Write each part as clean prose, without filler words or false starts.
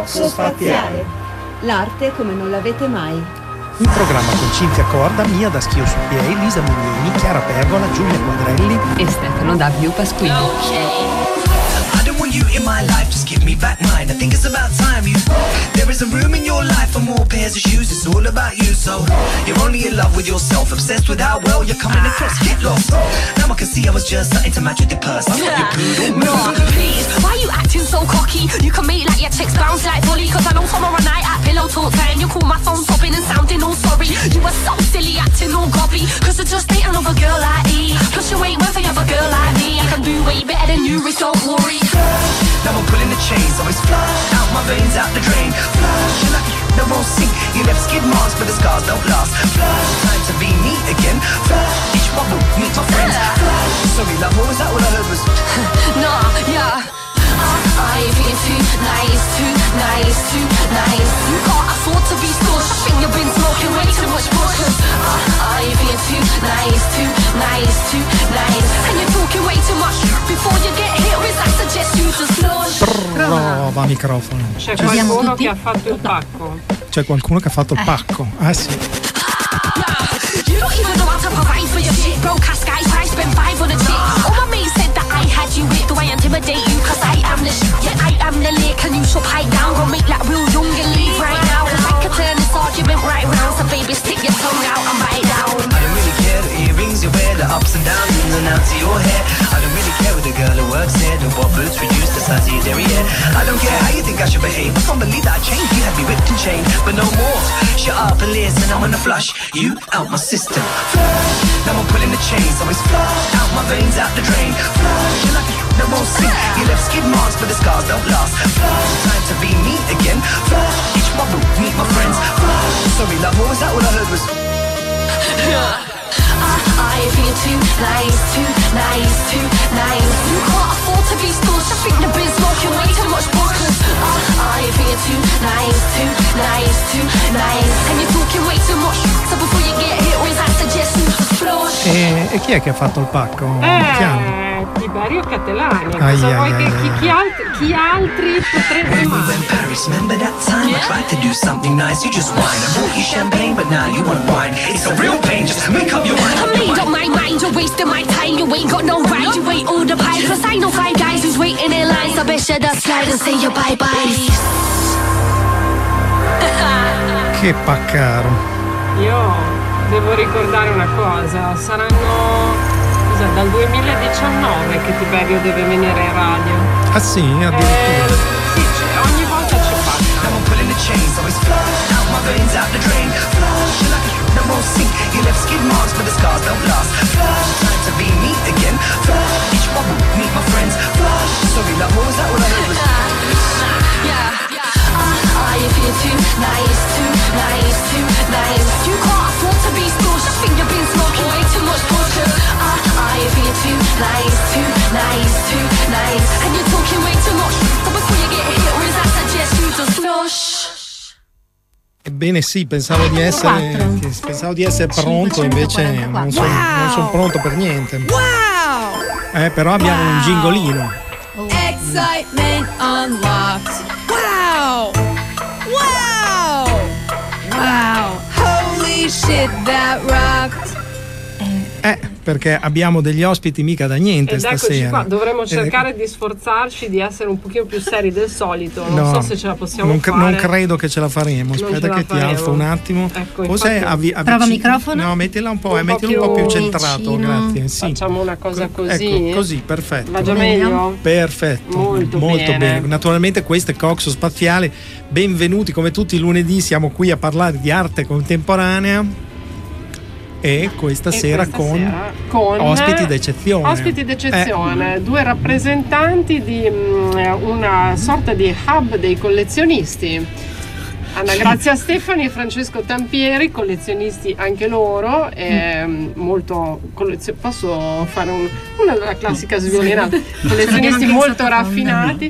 Coxo Spaziale. L'arte come non l'avete mai. Un programma con Cinzia Corda, Mia da Schio su Piei, Lisa Mignini, Chiara Pergola, Giulia Quadrelli e Stefano W. Pasquini. You in my life, just give me back mine. I think it's about time you. There isn't room in your life for more pairs of shoes. It's all about you, so you're only in love with yourself, obsessed with how well you're coming across. Get lost. Now I can see I was just starting to match with the purse. I'm not your poodle. No, please, why you acting so cocky? You can make like your chicks bounce like volley. Cause I know tomorrow night at pillow talk time you call my phone sobbing and sounding all sorry. You were so silly acting all gobby. Cause I just ain't another girl like me. Plus you ain't worth another girl like me. I can do way better than you, Rich, don't worry. Now I'm pulling the chains, always flush out my veins, out the drain. Flush, you're like that won't sink. You left skid marks, but the scars don't last. Flush, time to be me again. Flush, each bubble, meet my friends. Flush, sorry love, what was that? All I heard was nah, yeah. I feel too nice, too nice, too nice. You can't afford to be stalked. I think you've been smoking way too much bush. I feel too nice, too nice, too nice. And you're talking way too much. Before you get hit with, I suggest you to slosh. Prova microfono. C'è qualcuno che ha fatto il pacco. C'è qualcuno che ha fatto il pacco. Ah sì. You don't even know how to provide for your shit. Broke ass guys, I spent 5 on a chick. All my mates said that I had you with. Do I intimidate you? Cause I am the shit. Yeah, I am the lick. And you should pipe down. Go make like real young and leave right now. Cause I could turn this argument right round. So baby, stick your tongue out and bite down. I don't really care the earrings you wear, the ups and downs, ins and outs of your hair. I don't really care with the girl who works there, the what boots reduce the size of your derriere. I don't care how you think I should behave. I can't believe that I changed. You had me whipped and chained, but no more. Shut up and listen, I'm gonna flush you out my system. Flush, now I'm pulling the chains, always flush out my veins, out the drain. Flush, you're like that won't sink. You left skid marks, but the scars don't last. Flush, time to be me again. Flush, each bubble, meet my friends. Flush, sorry love, what was that? All I heard was I feel too nice, too nice, too nice. You can't afford to be stalked. I think you've been smoking way too much bush. I feel too nice, too nice, too nice. And you're talking way too much. So before you get hit with, I suggest you to flush. E chi è che ha fatto il pacco? Tiberio Cattelani. Cosa vuoi che chi altri potrebbe mai? Remember that time I tried to do something nice? You just whine. I bought you champagne, but now you want wine. It's a real pain, just make up your mind. I made up my mind, you're wasting my time. You ain't got no right, you ain't all the pie. Plus I know 5 guys who's waiting in line. So best you just slide and say your bye-bye. Che paccaro. Io devo ricordare una cosa, saranno dal 2019 che Tiberio deve venire in radio. Ah sì, addirittura. Sì, ogni volta ci passa. Now I'm pulling the chains, always flush out my veins, out the drain. Flush, you're like that won't sink. You left skid marks, but the scars don't last. Flush, time to be me again. Flush, each bubble, meet my friends. Flush, sorry love, what was that? All I heard was yeah. I feel too nice, too nice, too nice. You can't afford to be stalked. I think you've been smoking way too much bush. I feel too nice, too nice, too nice. And you're talking way too much. So before you get hit with, I suggest you just flush. Ebbene sì, pensavo di essere pronto, invece non sono pronto per niente. Wow! Però abbiamo un gingolino. Excitement unlocked. Wow! Wow! Wow! Holy shit, that rocked! Perché abbiamo degli ospiti mica da niente ed stasera. Qua. Dovremmo cercare di sforzarci di essere un pochino più seri del solito. Non so se ce la possiamo fare. Non credo che ce la faremo. Aspetta che ti alzo un attimo. Ecco, prova microfono? No, mettila un po', mettilo un po' più centrato, grazie. Sì. Facciamo una cosa così. Ecco, così, perfetto. Va già meglio? Perfetto. Molto bene. Naturalmente questo è Coxo Spaziale. Benvenuti, come tutti i lunedì siamo qui a parlare di arte contemporanea. E questa sera con ospiti d'eccezione. 2 rappresentanti di una sorta di hub dei collezionisti. Anna Grazia Stefani e Francesco Tampieri, collezionisti anche loro, molto posso fare una classica sviolinata, collezionisti molto raffinati.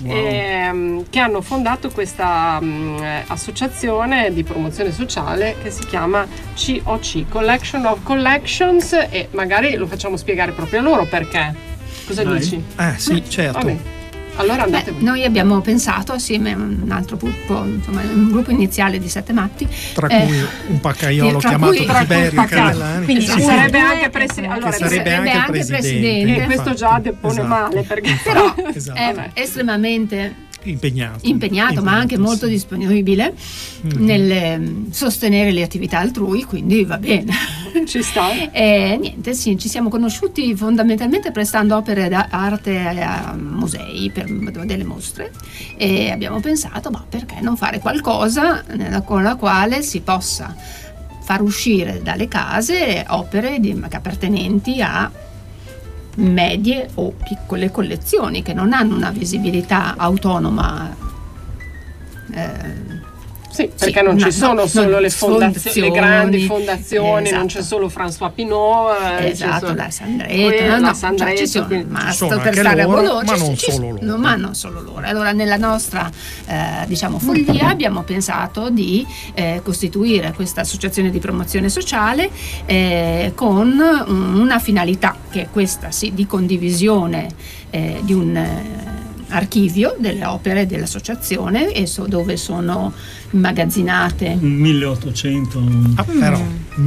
Che hanno fondato questa associazione di promozione sociale che si chiama COC, Collection of Collections, e magari lo facciamo spiegare proprio a loro perché. Cosa dici? Sì, certo. Vabbè. Allora andate. Noi abbiamo pensato assieme a un altro gruppo, insomma un gruppo iniziale di 7 matti, tra cui un paccaiolo chiamato Tiberio Carellani, quindi sarebbe anche presidente. E questo già depone male, perché però è estremamente impegnato, ma anche molto disponibile nel sostenere le attività altrui, quindi va bene. Ci sta. E niente, sì, ci siamo conosciuti fondamentalmente prestando opere d'arte a musei per delle mostre, e abbiamo pensato, ma perché non fare qualcosa con la quale si possa far uscire dalle case opere appartenenti a medie o piccole collezioni che non hanno una visibilità autonoma. Sì, perché non ci sono solo le fondazioni, le grandi fondazioni, esatto. Non c'è solo François Pinault, esatto, la Sandretto, ci sono per stare a Bologna, ma non solo loro. Allora nella nostra follia abbiamo pensato di costituire questa associazione di promozione sociale con una finalità che è questa, sì, di condivisione di un archivio delle opere dell'associazione, dove sono immagazzinate 1800 però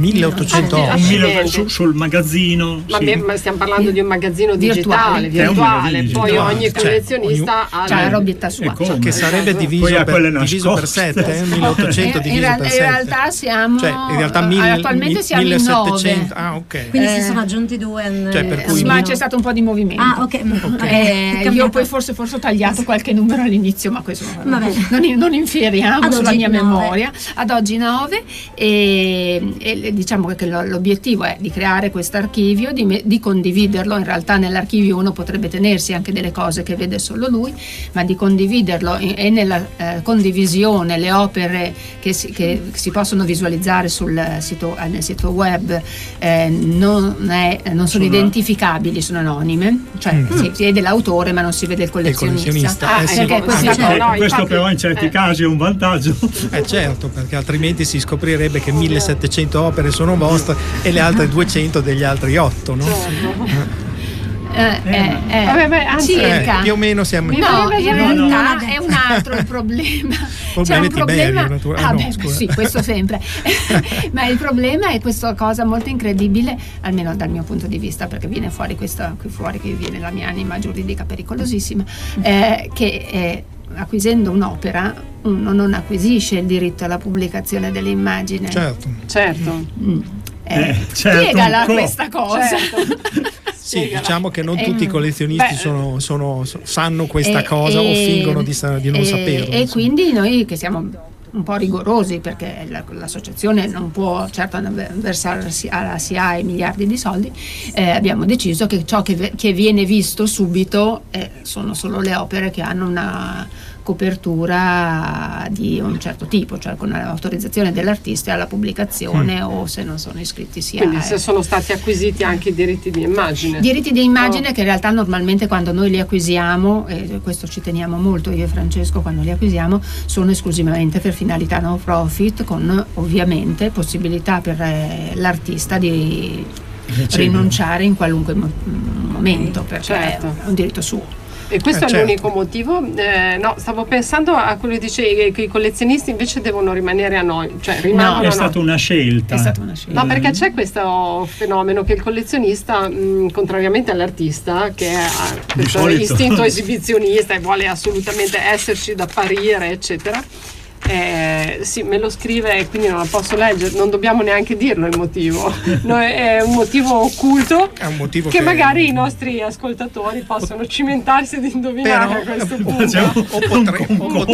1800 sul magazzino, ma stiamo parlando di un magazzino virtuale. Poi ogni collezionista ha la robietta sua, che sarebbe diviso per 7, 1800 diviso per 7. In realtà siamo, attualmente siamo 1700. in 9. Ok. Quindi si sono aggiunti 2. Per cui ma c'è stato un po' di movimento. Io poi forse ho tagliato qualche numero all'inizio, ma questo non infieriamo sulla mia memoria. Ad oggi 9, e diciamo che l'obiettivo è di creare questo archivio, di condividerlo. In realtà nell'archivio uno potrebbe tenersi anche delle cose che vede solo lui, ma di condividerlo, e nella condivisione le opere che si possono visualizzare nel sito web non sono identificabili, sono anonime, cioè si vede l'autore ma non si vede il collezionista. Questo però in certi casi è un vantaggio. Certo, perché altrimenti si scoprirebbe che 1700 opere sono vostre e le altre 200 degli altri 8, no? Circa. Più o meno siamo in realtà è un altro il problema. C'è un problema. Sì, questo sempre. Ma il problema è questa cosa molto incredibile, almeno dal mio punto di vista, perché viene fuori qui fuori che viene la mia anima giuridica pericolosissima, che acquisendo un'opera uno non acquisisce il diritto alla pubblicazione dell'immagine. Certo. Spiegala questa cosa. Certo. Sì, diciamo che non tutti i collezionisti sanno questa cosa o fingono di non saperlo. E quindi noi che siamo un po' rigorosi, perché l'associazione non può certo versarsi alla SIAE miliardi di soldi, abbiamo deciso che ciò che viene visto subito sono solo le opere che hanno una copertura di un certo tipo, cioè con l'autorizzazione dell'artista alla pubblicazione o se non sono iscritti SIAE. Quindi se sono stati acquisiti anche i diritti di immagine. Diritti di immagine che in realtà normalmente quando noi li acquisiamo, e questo ci teniamo molto io e Francesco quando li acquisiamo, sono esclusivamente per finalità no profit, con ovviamente possibilità per l'artista di rinunciare in qualunque momento, perché è un diritto suo. E questo è l'unico motivo? No, stavo pensando a quello che dicevi, che i collezionisti invece devono rimanere anonimi, cioè rimangono. È stata una scelta. No, perché c'è questo fenomeno che il collezionista, contrariamente all'artista, che ha questo istinto esibizionista e vuole assolutamente esserci da apparire, eccetera. Sì, me lo scrive, quindi non la posso leggere, non dobbiamo neanche dirlo il motivo. È un motivo occulto, è un motivo che magari i nostri ascoltatori possono cimentarsi ed indovinare a questo punto.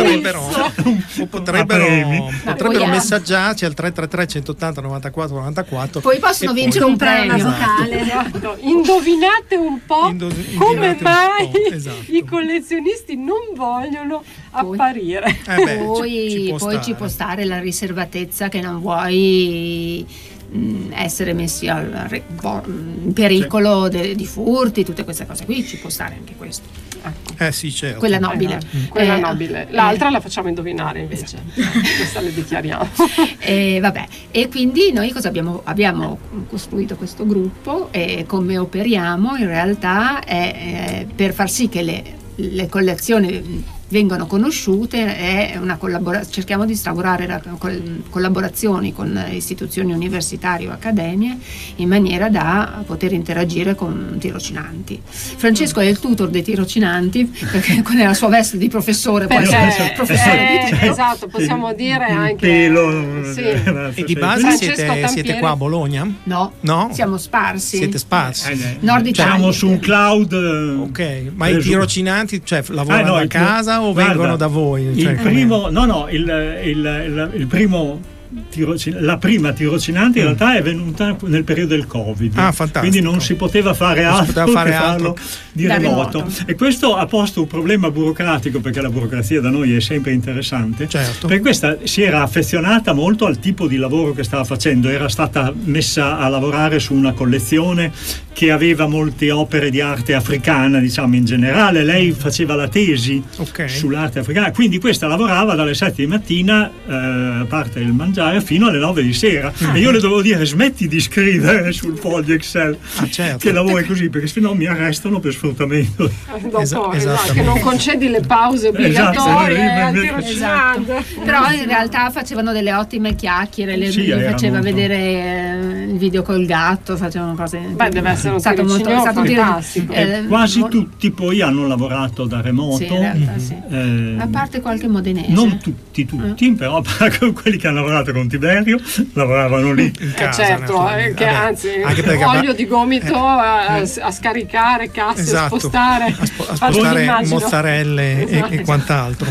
Potrebbero messaggiarci al 333 180 94 94. Poi possono vincere un premio vocale. Esatto. Indovinate un po' come mai i collezionisti non vogliono apparire. Poi ci può stare la riservatezza, che non vuoi essere messi in pericolo di furti, tutte queste cose qui, ci può stare anche questo. Sì, certo. Quella nobile. Quella nobile. L'altra la facciamo indovinare invece. Questa le dichiariamo. E quindi noi cosa abbiamo costruito questo gruppo, e come operiamo in realtà è per far sì che le le collezioni vengono conosciute, è una cerchiamo di instaurare collaborazioni con istituzioni universitarie o accademie in maniera da poter interagire con tirocinanti. Francesco è il tutor dei tirocinanti perché con la sua veste di professore, esatto, possiamo dire anche E di base siete qua a Bologna? No, siamo sparsi. Siete sparsi? Nord Italia. Siamo su un cloud. Ok, ma i tirocinanti lavorano a casa o vengono da voi? Il primo la prima tirocinante in realtà è venuta nel periodo del Covid, quindi non si poteva fare altro che farlo di remoto. E questo ha posto un problema burocratico, perché la burocrazia da noi è sempre interessante. Per questa si era affezionata molto al tipo di lavoro che stava facendo, era stata messa a lavorare su una collezione che aveva molte opere di arte africana, diciamo in generale. Lei faceva la tesi sull'arte africana, quindi questa lavorava dalle 7 di mattina, a parte il mangiare, fino alle 9 di sera. E io le dovevo dire: smetti di scrivere sul foglio Excel che lavori così, perché sennò mi arrestano per sfruttamento. Che non concedi le pause obbligatorie però in realtà facevano delle ottime chiacchiere, le faceva vedere il video col gatto, facevano cose. Deve essere stato fantastico. Quasi tutti poi hanno lavorato da remoto, in realtà, a parte qualche modenese, non tutti, però quelli che hanno lavorato con Tiberio lavoravano lì in casa, che anzi olio di gomito a scaricare casse, a spostare mozzarelle e quant'altro.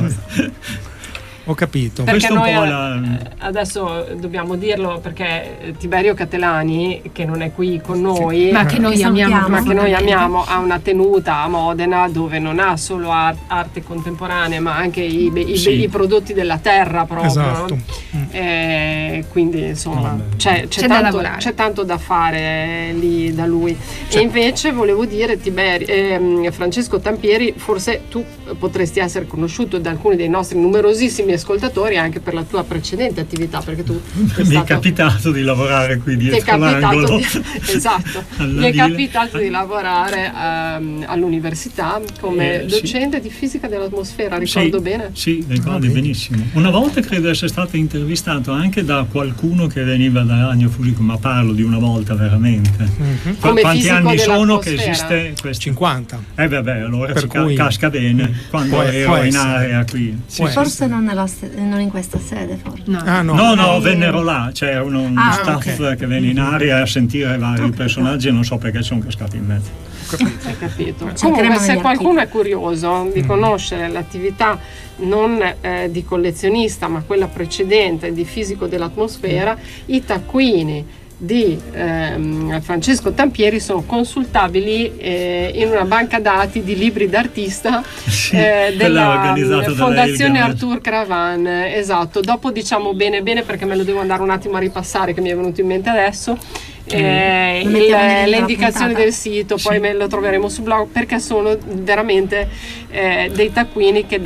Ho capito. Perché noi adesso dobbiamo dirlo, perché Tiberio Catelani, che non è qui con noi, ma che noi amiamo, ha una tenuta a Modena dove non ha solo arte contemporanea, ma anche i prodotti della terra proprio. Quindi insomma c'è tanto da fare lì da lui. E invece volevo dire, Francesco Tampieri, forse tu potresti essere conosciuto da alcuni dei nostri numerosissimi ascoltatori anche per la tua precedente attività, perché tu è capitato di lavorare qui dietro l'angolo. Mi è capitato di lavorare all'università come docente di fisica dell'atmosfera, ricordo bene? Sì, ricordi benissimo. Una volta credo essere stato intervistato anche da qualcuno che veniva da Agno Fusico, ma parlo di una volta veramente. Quanti anni sono che esiste questo? 50. Allora casca bene quando ero in area qui. Forse non in questa sede, forse. No, vennero là, c'era uno staff che venne in area a sentire vari personaggi e non so perché sono cascati in mezzo. Hai capito? Comunque, se qualcuno è curioso di conoscere l'attività non di collezionista, ma quella precedente di fisico dell'atmosfera, i taccuini di Francesco Tampieri sono consultabili in una banca dati di libri d'artista della Fondazione Arthur Cravan. Esatto, dopo diciamo bene perché me lo devo andare un attimo a ripassare, che mi è venuto in mente adesso. Le indicazioni del sito, poi me lo troveremo sul blog, perché sono veramente dei taccuini che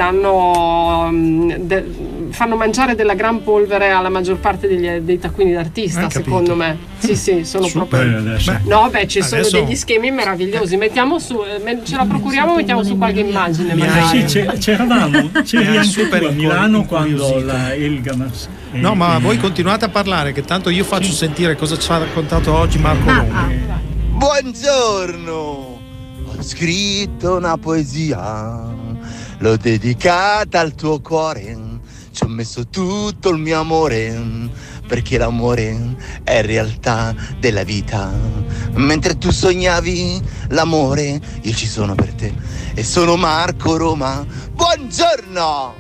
fanno mangiare della gran polvere alla maggior parte dei taccuini d'artista, secondo me. Sì, sono proprio. Ci sono degli schemi meravigliosi. Mettiamo su, ce la procuriamo, mettiamo su qualche immagine. C'eri anche tu a Milano quando la Ilgamas. No, ma voi continuate a parlare, che tanto io faccio sentire cosa ci ha raccontato oggi Marco Longhi. Buongiorno, ho scritto una poesia, l'ho dedicata al tuo cuore, ci ho messo tutto il mio amore, perché l'amore è realtà della vita. Mentre tu sognavi l'amore, io ci sono per te e sono Marco Roma. Buongiorno!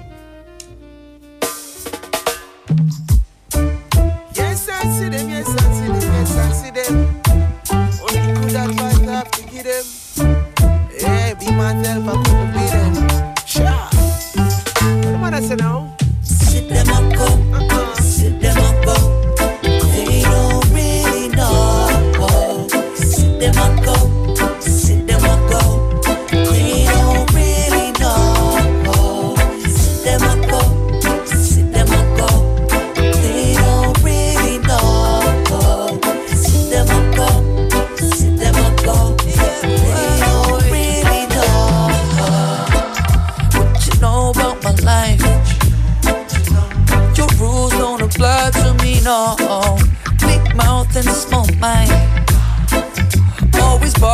Yes, I see them, yes, I see them, yes, I see them. Only good advice I have to give them. Yeah, be myself, I couldn't be them. Sure. What am I say now? Sit them up, go. Sit them up, go. They don't really know. Sit them up, go. Sit them up, go. They don't really know. Sit them up, go. Sit them up, go. They don't really know. Sit them up, go. Sit them up, go. They don't really know.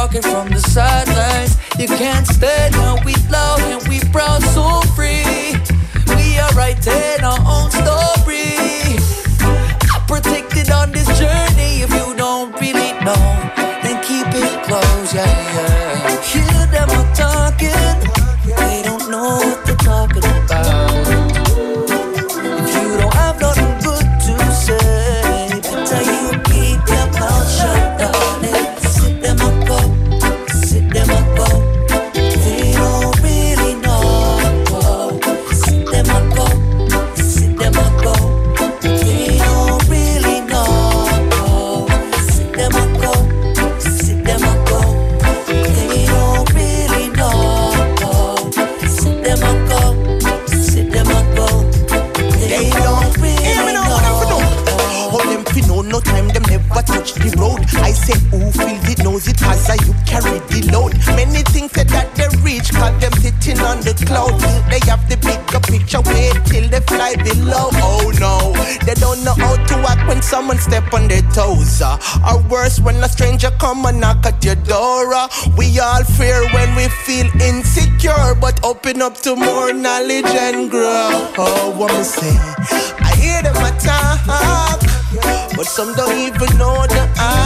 talking from the sidelines. You can't stay now, we loud and we proud, so free. We are writing our own story. Protected on this journey. If you don't really know, then keep it close, yeah. Hear them all talking, they don't know what they're talking about. If you don't have nothing good to say, better you keep your mouth shut, darling. Sit them up, go, sit them up, go. They don't really know. Sit them up, go, sit them up, go. They don't really know. Sit them up, go, sit them up, go. They don't really know. Sit them up, go, sit them up, go. They don't really know. Hold them fi know, no time them never touch the road. I say who feels it knows it, as you carry the load. Many things said that they reach, cause them sitting on the cloud. Think they have the bigger picture, wait till they fly below. Oh no, they don't know how to act when someone step on their toes. Or worse, when a stranger come and knock at your door. We all fear when we feel insecure, but open up to more knowledge and grow. Oh, what me say? I hear them attack, but some don't even know the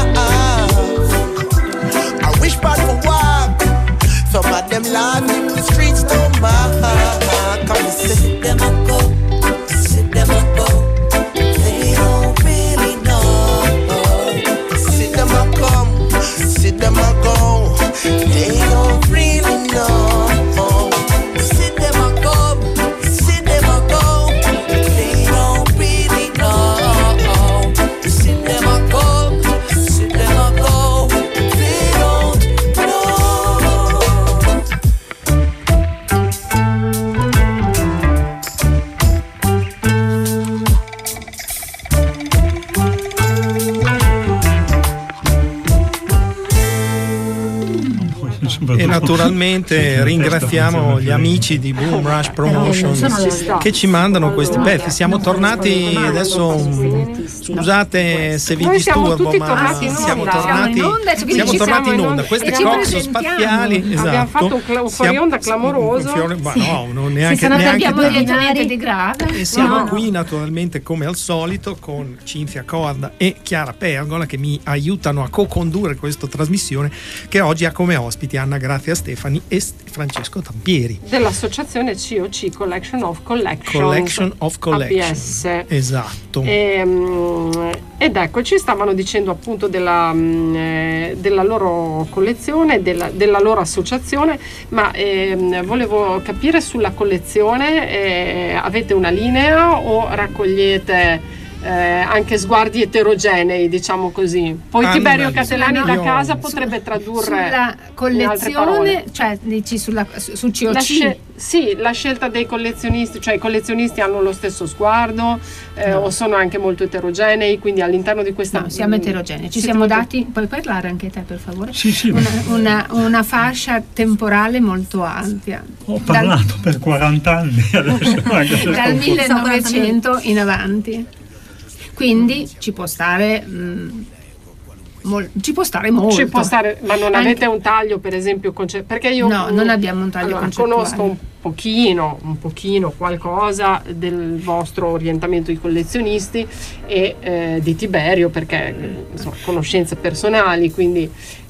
I wish bad for walk. Some of them land in the streets don't mark. Come and sit them up, go, sit them up, go. They don't really know. Sit them up, come, sit them up, go. They don't really know. Sit them up, come, sit them up, go. They don't really know. Sit them up, go, sit them up, go. They don't know. E naturalmente ringraziamo gli amici di Boom Rush Promotions che ci mandano questi pezzi. Siamo tornati adesso, scusate se vi disturbo, ma siamo tornati in onda. Queste coxo spaziali, esatto. Abbiamo fatto un fuori onda clamoroso. No, non neanche niente di grave. E siamo qui naturalmente come al solito con Cinzia Corda e Chiara Pergola che mi aiutano a co-condurre questa trasmissione, che oggi ha come ospiti Anna Grazia Stefani e Francesco Tampieri dell'associazione COC, Collection of Collection APS. Esatto. Ed ecco, ci stavano dicendo appunto della loro collezione, della loro associazione, ma volevo capire sulla collezione, avete una linea o raccogliete anche sguardi eterogenei, diciamo così? Poi Tiberio Catelani da casa potrebbe tradurre sulla collezione, cioè dici sul COC? Sì, la scelta dei collezionisti, cioè i collezionisti hanno lo stesso sguardo o sono anche molto eterogenei, quindi all'interno di questa... No, siamo eterogenei, ci siamo dati, puoi parlare anche te per favore? Sì. Una fascia temporale molto ampia. Ho parlato per 40 anni adesso. Dal 1900 in avanti. Quindi ci può stare molto. Ci può stare, ma non avete un taglio, per esempio, perché io non abbiamo un taglio concettuale. Conosco un pochino qualcosa del vostro orientamento di collezionisti e di Tiberio, perché insomma, conoscenze personali, quindi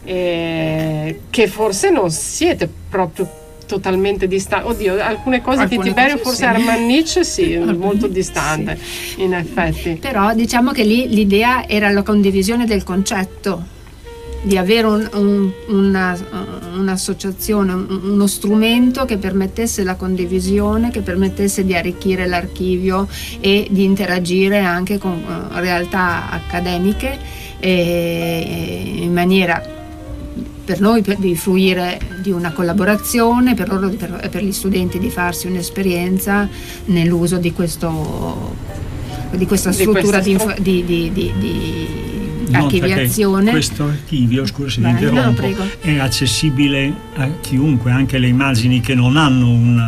che forse non siete proprio totalmente distante. Oddio, alcune cose di Tiberio forse Hermann Nietzsche molto distante in effetti. Però diciamo che lì l'idea era la condivisione del concetto, di avere un'associazione, uno strumento che permettesse la condivisione, che permettesse di arricchire l'archivio e di interagire anche con realtà accademiche in maniera per noi di fruire di una collaborazione, per loro per gli studenti di farsi un'esperienza nell'uso di questa struttura di archiviazione. Questo archivio, scusa se mi interrompo, è accessibile a chiunque, anche le immagini che non hanno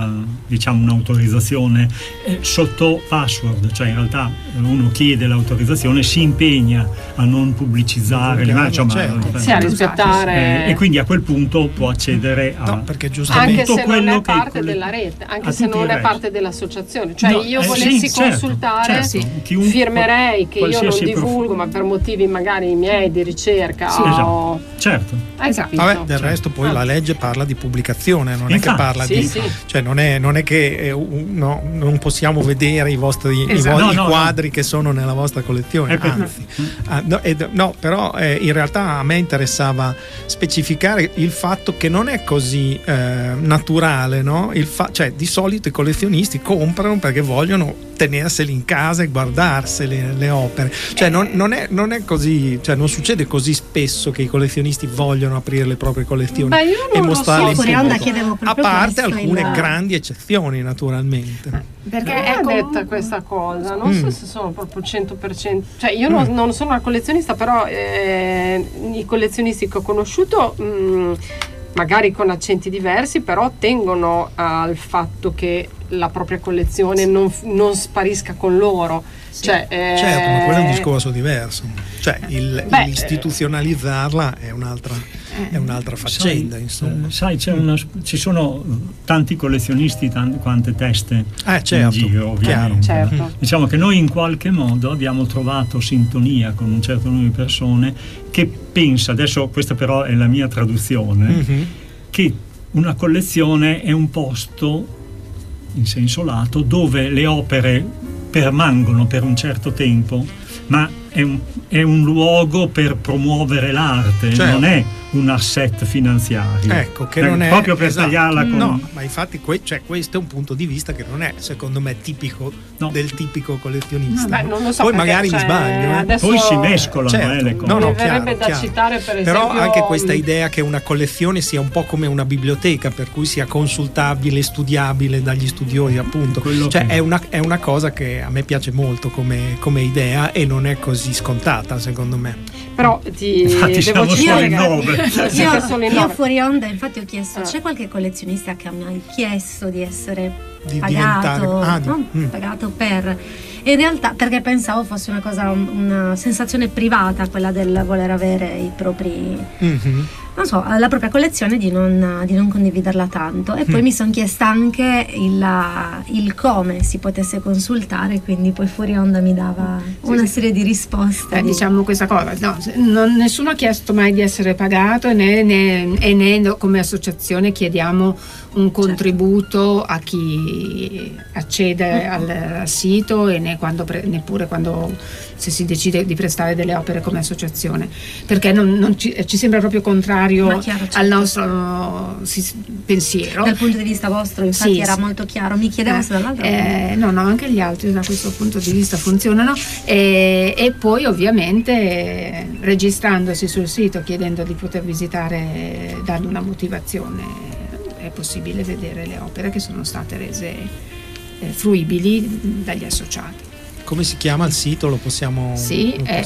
un'autorizzazione sotto password, cioè in realtà uno chiede l'autorizzazione, si impegna a non pubblicizzare l'immagine, a rispettare, e quindi a quel punto può accedere a perché giustamente anche se non è parte della rete, anche se non è parte dell'associazione, cioè io volessi consultare, firmerei che io non divulgo, ma per motivi magari miei di ricerca. Certo. Vabbè, del resto poi la legge parla di pubblicazione, non è che parla di cioè non è che non possiamo vedere i vostri quadri che sono nella vostra collezione, anzi. Però in realtà a me interessava specificare il fatto che non è così naturale, no? Cioè di solito i collezionisti comprano perché vogliono tenerseli in casa e guardarseli le opere, cioè non è così, cioè non succede così spesso che i collezionisti vogliono aprire le proprie collezioni e mostrarle in pubblico, a parte alcune grandi eccezioni naturalmente. Perché è detta questa cosa, non so se sono proprio 100%, cioè io non sono una collezionista, però i collezionisti che ho conosciuto magari con accenti diversi, però tengono al fatto che la propria collezione non sparisca con loro. Certo, ma quello è un discorso diverso, cioè istituzionalizzarla è un'altra faccenda, insomma. Sai, ci sono tanti collezionisti, quante teste in giro, ovviamente. Certo. Diciamo che noi in qualche modo abbiamo trovato sintonia con un certo numero di persone che pensa, adesso questa però è la mia traduzione, che una collezione è un posto in senso lato dove le opere permangono per un certo tempo, ma è un luogo per promuovere l'arte, non è un asset finanziario. Ecco, che non è proprio per tagliarla con... No, ma infatti questo è un punto di vista che non è, secondo me, tipico del tipico collezionista. Non lo so, poi magari mi sbaglio, poi si mescolano le cose. Mi verrebbe da citare, per esempio, però anche questa idea che una collezione sia un po' come una biblioteca, per cui sia consultabile, studiabile dagli studiosi, appunto. È una cosa che a me piace molto come idea e non è così scontata, secondo me. Però infatti siamo solo in 9. Io fuori onda infatti ho chiesto, c'è qualche collezionista che mi ha chiesto di essere pagato per, e in realtà perché pensavo fosse una sensazione privata quella del voler avere i propri la propria collezione, di non condividerla tanto, e poi mi sono chiesta anche il come si potesse consultare, quindi poi fuori onda mi dava una serie di risposte. Diciamo questa cosa, nessuno ha chiesto mai di essere pagato, né come associazione chiediamo un contributo a chi accede al sito, e neppure quando se si decide di prestare delle opere come associazione, perché ci sembra proprio contrario al nostro pensiero. Dal punto di vista vostro infatti era molto chiaro, mi chiedevo se dall'altro no, anche gli altri da questo punto di vista funzionano, e poi ovviamente registrandosi sul sito, chiedendo di poter visitare, dargli una motivazione, è possibile vedere le opere che sono state rese fruibili dagli associati. Come si chiama il sito? Lo possiamo? È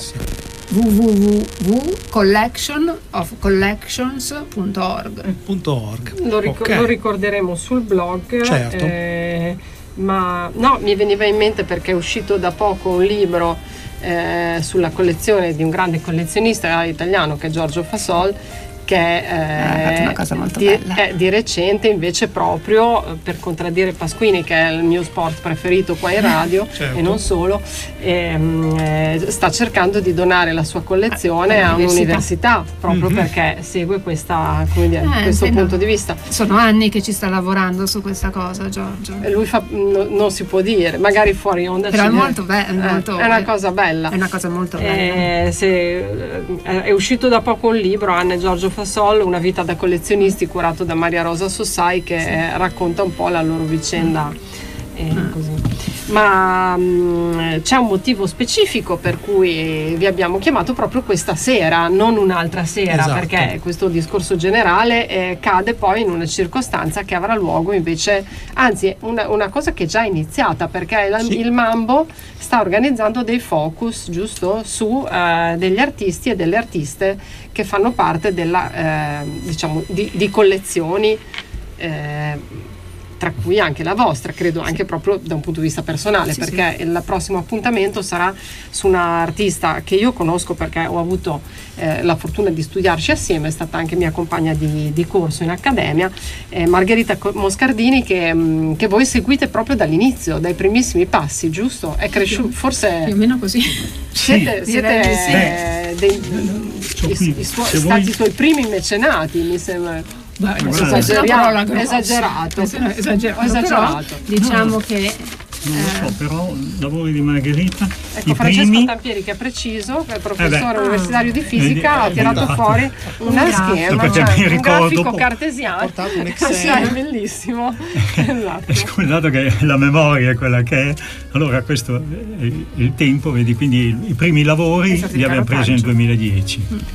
www.collectionofcollections.org. Lo ricorderemo sul blog. Certo. Ma mi veniva in mente perché è uscito da poco un libro sulla collezione di un grande collezionista italiano che è Giorgio Fasol, che è una cosa molto bella. È di recente, invece, proprio per contraddire Pasquini, che è il mio sport preferito qua in radio, e non solo, sta cercando di donare la sua collezione a un'università, proprio perché segue questo punto di vista. Sono anni che ci sta lavorando su questa cosa, Giorgio. Lui non si può dire, magari fuori onda. Però è molto bello. È una cosa bella. È una cosa molto bella. È uscito da poco un libro, Anna e Giorgio Fasol, Una vita da collezionisti, curato da Maria Rosa Sossai, che racconta un po' la loro vicenda. Così. ma c'è un motivo specifico per cui vi abbiamo chiamato proprio questa sera, non un'altra sera, esatto. Perché questo discorso generale cade poi in una circostanza che avrà luogo invece, anzi una cosa che è già iniziata, perché il Mambo sta organizzando dei focus, giusto, su degli artisti e delle artiste che fanno parte della diciamo di collezioni, tra cui anche la vostra, credo anche proprio da un punto di vista personale, perché il prossimo appuntamento sarà su una artista che io conosco perché ho avuto la fortuna di studiarci assieme, è stata anche mia compagna di corso in accademia, Margherita Moscardini, che voi seguite proprio dall'inizio, dai primissimi passi, giusto? È cresciuto, forse più o meno così. Siete stati i suoi primi mecenati, mi sembra. Esagerato. Però, diciamo che non lo so, però lavori di Margherita, ecco, Francesco Tampieri, che è preciso, che è professore universitario di fisica, ha tirato fuori una schema, cioè un grafico cartesiano, un Excel, è bellissimo. Esatto. Scusate che la memoria è quella che è. Allora questo è il tempo, vedi, quindi i primi lavori li abbiamo presi nel 2010.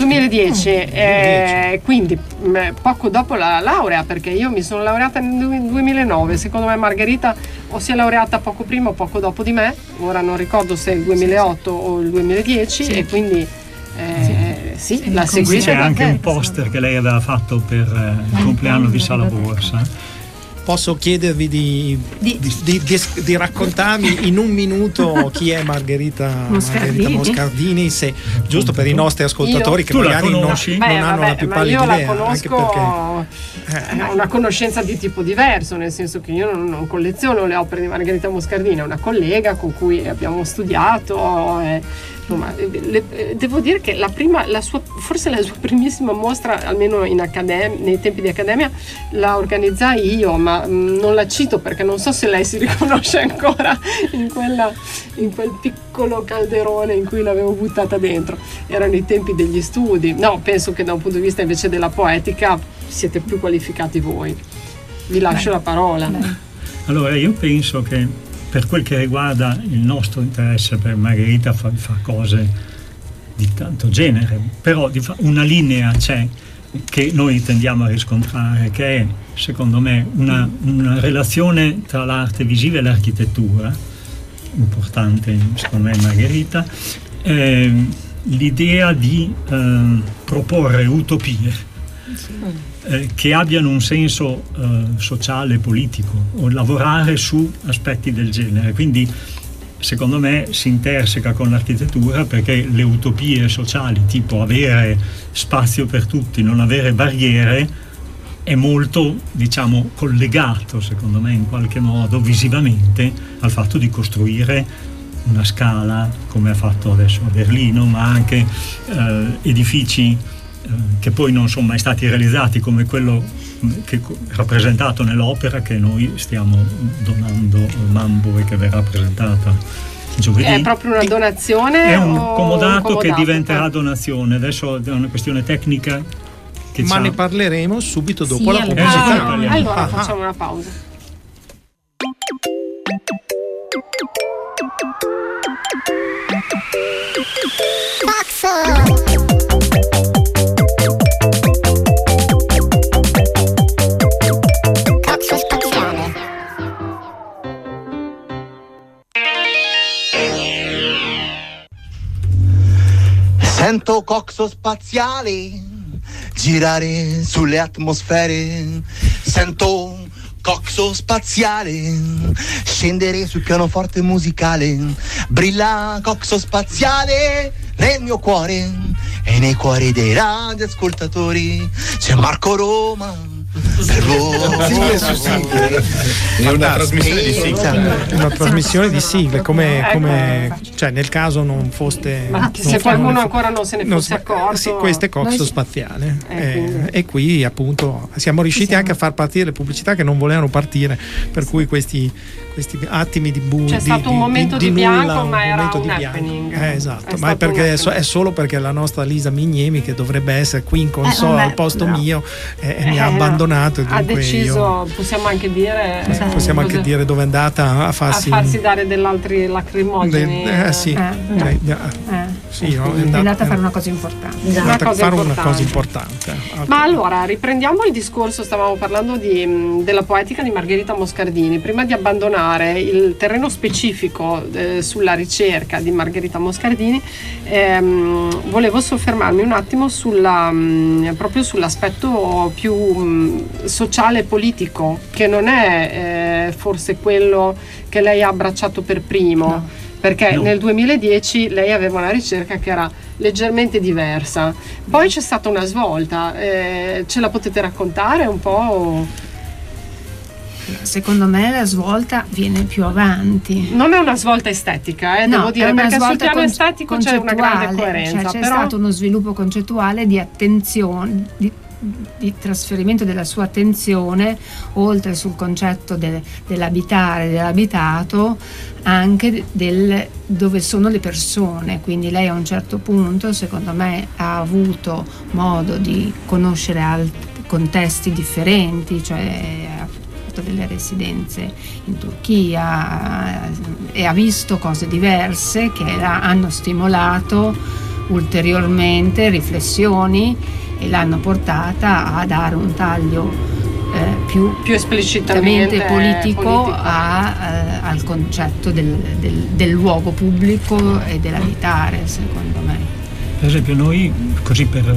2010, quindi poco dopo la laurea, perché io mi sono laureata nel 2009, secondo me Margherita o si è laureata poco prima o poco dopo di me, ora non ricordo se è il 2008 o il 2010, e quindi la seguite. C'è anche un poster che lei aveva fatto per il compleanno di Sala Borsa. Posso chiedervi di raccontarmi in un minuto chi è Margherita Moscardini, se, giusto per i nostri ascoltatori che magari non hanno la più pallida idea. Io la conosco, ho una conoscenza di tipo diverso, nel senso che io non colleziono le opere di Margherita Moscardini, è una collega con cui abbiamo studiato. Devo dire che forse la sua primissima mostra, almeno nei tempi di accademia, la organizzai io, ma non la cito perché non so se lei si riconosce ancora in quel piccolo calderone in cui l'avevo buttata dentro. Erano i tempi degli studi. No, penso che da un punto di vista invece della poetica siete più qualificati voi. Vi lascio la parola. Allora, io penso che per quel che riguarda il nostro interesse per Margherita fa cose di tanto genere, però una linea c'è che noi tendiamo a riscontrare, che è, secondo me, una relazione tra l'arte visiva e l'architettura, importante secondo me Margherita, l'idea di proporre utopie che abbiano un senso sociale, politico, o lavorare su aspetti del genere. Quindi secondo me si interseca con l'architettura, perché le utopie sociali, tipo avere spazio per tutti, non avere barriere, è molto, diciamo, collegato, secondo me, in qualche modo visivamente al fatto di costruire una scala, come ha fatto adesso a Berlino, ma anche edifici che poi non sono mai stati realizzati, come quello che rappresentato nell'opera che noi stiamo donando al Mambo e che verrà presentata giovedì. È proprio una donazione? È un comodato che diventerà donazione. Adesso è una questione tecnica che ne parleremo subito dopo la pubblicità. Allora facciamo una pausa. Sento coxo spaziale girare sulle atmosfere, sento coxo spaziale scendere sul pianoforte musicale, brilla coxo spaziale nel mio cuore e nei cuori dei radioascoltatori. C'è Marco Roma. È una trasmissione di sigle. Una trasmissione di sigle, come cioè nel caso non foste. Ma se qualcuno ancora non se ne fosse accorto. Sì, questo è coxo spaziale. E qui appunto siamo riusciti anche a far partire le pubblicità che non volevano partire, per cui questi attimi di buio. C'è stato un momento di bianco, ma era un happening. Esatto, ma è solo perché la nostra Lisa Mignemi, che dovrebbe essere qui in console al posto mio, mi ha abbandonato stato. Ha deciso, possiamo anche dire dove è andata a farsi dare dell'altri lacrimogeni. Sì, sì, è andata a fare una cosa importante. Una cosa importante. Ma allora riprendiamo il discorso, stavamo parlando della poetica di Margherita Moscardini. Prima di abbandonare il terreno specifico sulla ricerca di Margherita Moscardini, volevo soffermarmi un attimo proprio sull'aspetto più sociale e politico, che non è forse quello che lei ha abbracciato per primo. No. Perché nel 2010 lei aveva una ricerca che era leggermente diversa, poi c'è stata una svolta, ce la potete raccontare un po'? Secondo me la svolta viene più avanti. Non è una svolta estetica, devo dire, perché sul piano estetico c'è una grande coerenza. C'è stato uno sviluppo concettuale di attenzione, di trasferimento della sua attenzione oltre sul concetto dell'abitare, dell'abitato, anche dove sono le persone. Quindi lei a un certo punto, secondo me, ha avuto modo di conoscere altri contesti differenti, cioè ha fatto delle residenze in Turchia e ha visto cose diverse che hanno stimolato ulteriormente riflessioni e l'hanno portata a dare un taglio più esplicitamente politico al concetto del luogo pubblico e dell'abitare, secondo me. Per esempio noi, così per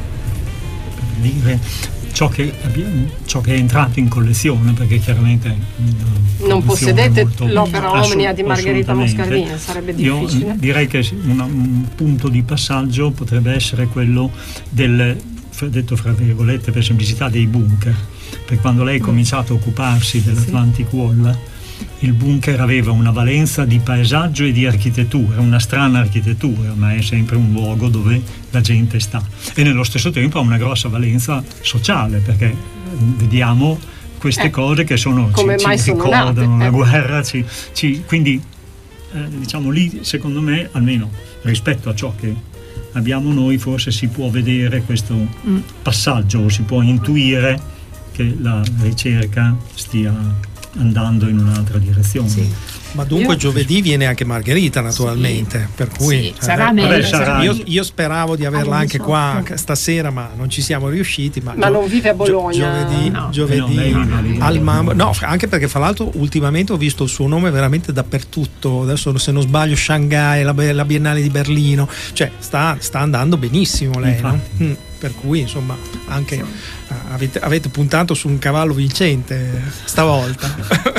dire ciò che è entrato in collezione, perché chiaramente non possedete l'opera omnia di Margherita Moscardini, sarebbe difficile. Io direi che un punto di passaggio potrebbe essere quello detto fra virgolette per semplicità, dei bunker, perché quando lei ha cominciato a occuparsi dell'Atlantic Wall, il bunker aveva una valenza di paesaggio e di architettura, una strana architettura, ma è sempre un luogo dove la gente sta, e nello stesso tempo ha una grossa valenza sociale, perché vediamo queste cose che ci ricordano la guerra, quindi diciamo lì, secondo me, almeno rispetto a ciò che abbiamo noi, forse si può vedere questo passaggio, si può intuire che la ricerca stia andando in un'altra direzione. Sì. Ma dunque giovedì viene anche Margherita, naturalmente, per cui sarà meglio. Io speravo di averla anche qua stasera, ma non ci siamo riusciti. Ma non vive a Bologna. Giovedì al Mambo. No, anche perché fra l'altro ultimamente ho visto il suo nome veramente dappertutto. Adesso, se non sbaglio, Shanghai, la Biennale di Berlino, cioè sta andando benissimo lei, no? Per cui insomma anche avete puntato su un cavallo vincente stavolta.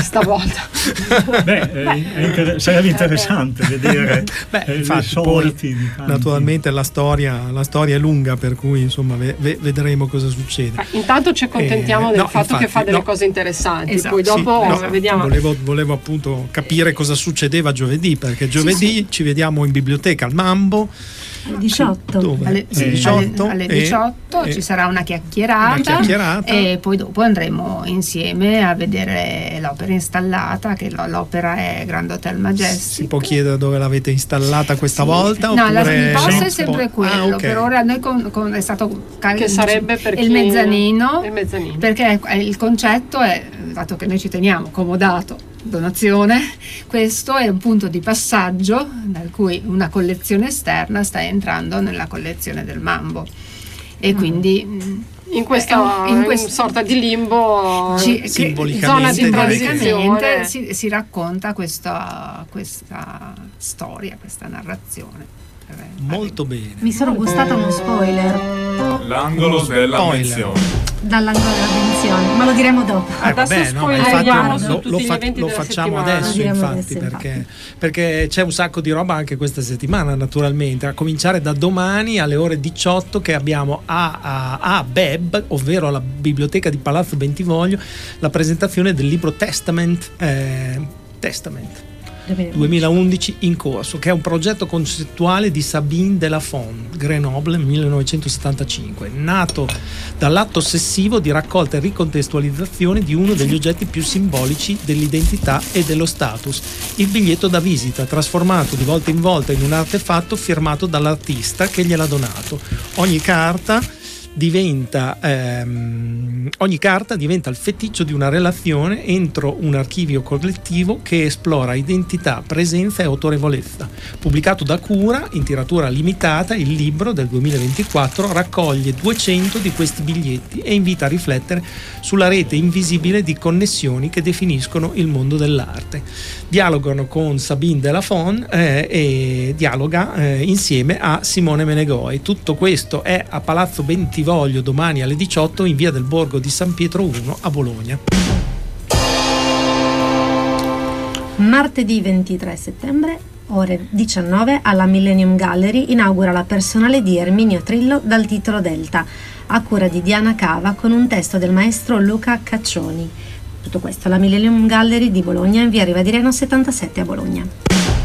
Sarebbe interessante vedere infatti, le sorti di tanti. Naturalmente la storia è lunga, per cui insomma vedremo cosa succede. Intanto ci accontentiamo del fatto che fa delle cose interessanti, poi dopo vediamo. Volevo appunto capire cosa succedeva giovedì, perché giovedì ci vediamo in biblioteca al Mambo. 18. Alle 18 ci sarà una chiacchierata e poi dopo andremo insieme a vedere l'opera installata, che l'opera è Grand Hotel Majestic. Si può chiedere dove l'avete installata questa volta? No, il posto è sempre quello. Per ora noi è stato che sarebbe per il mezzanino, perché il concetto è, dato che noi ci teniamo comodato, donazione, questo è un punto di passaggio da cui una collezione esterna sta entrando nella collezione del Mambo, e quindi in questa sorta di limbo simbolicamente si racconta questa storia, questa narrazione. Molto bene. Mi sono gustata uno spoiler. L'angolo della menzione. Dall'angolo della menzione, ma lo diremo dopo. Lo facciamo adesso, infatti, perché c'è un sacco di roba anche questa settimana, naturalmente, a cominciare da domani alle ore 18, che abbiamo a BEB, ovvero alla Biblioteca di Palazzo Bentivoglio, la presentazione del libro Testament 2011 in corso, che è un progetto concettuale di Sabine de la Font, Grenoble, 1975, nato dall'atto ossessivo di raccolta e ricontestualizzazione di uno degli oggetti più simbolici dell'identità e dello status, il biglietto da visita, trasformato di volta in volta in un artefatto firmato dall'artista che gliel'ha donato. Ogni carta diventa Ogni carta diventa il feticcio di una relazione entro un archivio collettivo che esplora identità, presenza e autorevolezza. Pubblicato da Cura in tiratura limitata, il libro del 2024 raccoglie 200 di questi biglietti e invita a riflettere sulla rete invisibile di connessioni che definiscono il mondo dell'arte. Dialogano con Sabine Delafont e dialoga insieme a Simone Menegoi. Tutto questo è a Palazzo Bentivoglio domani alle 18 in via del Borgo di San Pietro 1 a Bologna. Martedì 23 settembre, ore 19, alla Millennium Gallery inaugura la personale di Erminio Trillo dal titolo Delta, a cura di Diana Cava con un testo del maestro Luca Caccioni. Tutto questo alla Millennium Gallery di Bologna in via Rivadireno 77 a Bologna.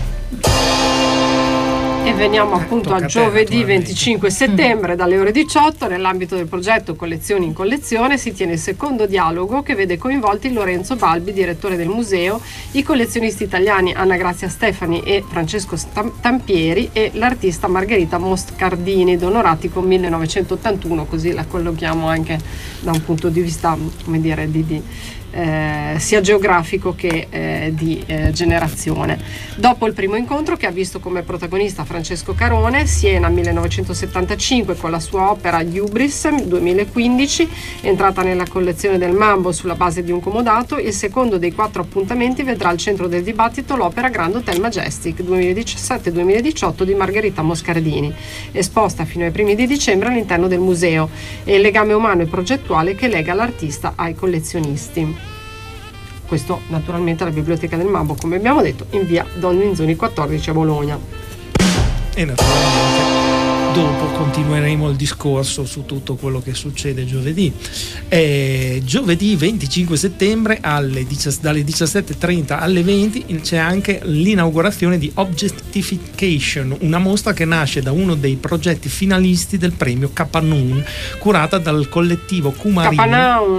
E veniamo appunto a giovedì 25 settembre dalle ore 18. Nell'ambito del progetto Collezioni in Collezione si tiene il secondo dialogo che vede coinvolti Lorenzo Balbi, direttore del museo, i collezionisti italiani Anna Grazia Stefani e Francesco Tampieri e l'artista Margherita Moscardini, d'onoratico 1981, così la collochiamo anche da un punto di vista, come dire, sia geografico che di generazione. Dopo il primo incontro, che ha visto come protagonista Francesco Carone, Siena 1975 con la sua opera Hubris 2015, entrata nella collezione del Mambo sulla base di un comodato, il secondo dei 4 appuntamenti vedrà al centro del dibattito l'opera Grand Hotel Majestic 2017-2018 di Margherita Moscardini, esposta fino ai primi di dicembre all'interno del museo, e il legame umano e progettuale che lega l'artista ai collezionisti. Questo naturalmente alla Biblioteca del Mambo, come abbiamo detto, in via Don Minzoni 14 a Bologna. E naturalmente dopo continueremo il discorso su tutto quello che succede giovedì. Giovedì 25 settembre dalle 17.30 alle 20 c'è anche l'inaugurazione di Objectification, una mostra che nasce da uno dei progetti finalisti del premio Capanun, curata dal collettivo Cumarino.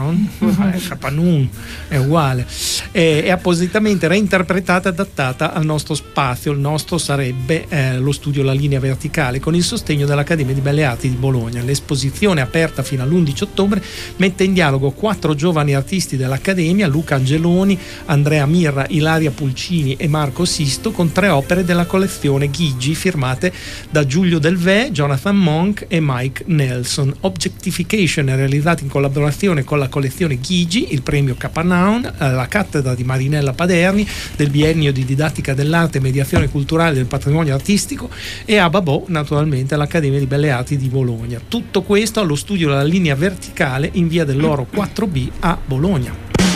Capanun è uguale. È appositamente reinterpretata e adattata al nostro spazio. Il nostro sarebbe lo studio La Linea Verticale, con il sostegno dell'Accademia di Belle Arti di Bologna. L'esposizione, aperta fino all'11 ottobre, mette in dialogo 4 giovani artisti dell'Accademia: Luca Angeloni, Andrea Mirra, Ilaria Pulcini e Marco Sisto, con 3 opere della collezione Ghigi firmate da Giulio Delvè, Jonathan Monk e Mike Nelson. Objectification è realizzata in collaborazione con la collezione Ghigi, il premio Capanun, la cattedra di Marinella Paderni del biennio di didattica dell'arte e mediazione culturale del patrimonio artistico, e a Babò naturalmente all'Accademia di Belle Arti di Bologna. Tutto questo allo studio La Linea Verticale in via dell'Oro 4B a Bologna.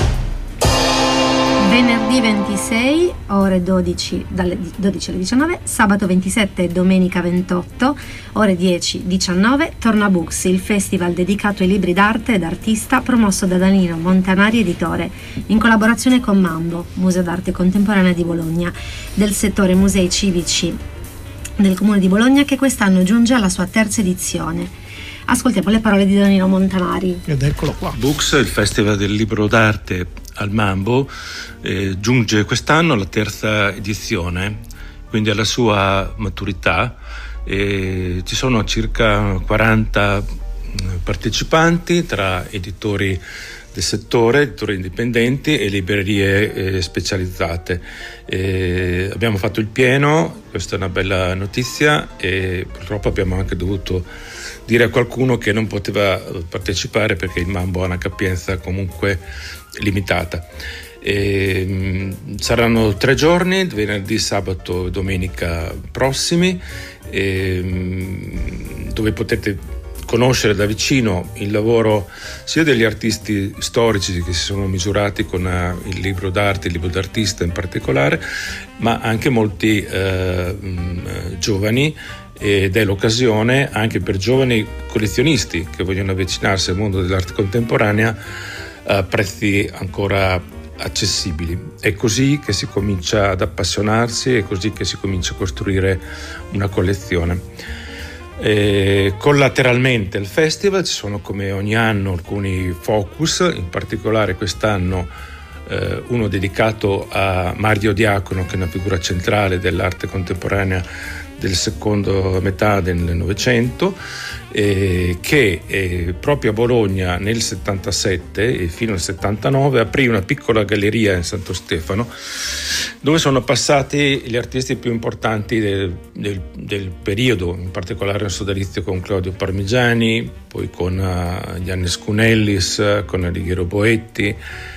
Venerdì 26, ore 12, dalle 12 alle 19, sabato 27 e domenica 28, ore 10-19, Torna Books, il festival dedicato ai libri d'arte ed artista promosso da Danilo Montanari Editore, in collaborazione con Mambo, Museo d'Arte Contemporanea di Bologna, del settore musei civici del Comune di Bologna, che quest'anno giunge alla sua 3ª edizione. Ascoltiamo le parole di Danilo Montanari. Ed eccolo qua. Books, il festival del libro d'arte al Mambo, giunge quest'anno alla 3ª edizione, quindi alla sua maturità. Ci sono circa 40 partecipanti tra editori del settore, editori indipendenti e librerie specializzate. Abbiamo fatto il pieno, questa è una bella notizia, e purtroppo abbiamo anche dovuto dire a qualcuno che non poteva partecipare perché il Mambo ha una capienza comunque limitata. Saranno 3 giorni, venerdì, sabato e domenica prossimi, dove potete conoscere da vicino il lavoro sia degli artisti storici che si sono misurati con il libro d'arte, il libro d'artista in particolare, ma anche molti giovani, ed è l'occasione anche per giovani collezionisti che vogliono avvicinarsi al mondo dell'arte contemporanea a prezzi ancora accessibili. È così che si comincia ad appassionarsi, è così che si comincia a costruire una collezione. Collateralmente al festival ci sono, come ogni anno, alcuni focus. In particolare quest'anno uno dedicato a Mario Diacono, che è una figura centrale dell'arte contemporanea del secondo metà del Novecento, che proprio a Bologna nel 77 e fino al 79 aprì una piccola galleria in Santo Stefano, dove sono passati gli artisti più importanti del periodo, in particolare il sodalizio con Claudio Parmigiani, poi con Yannis Kounellis, con Alighiero Boetti.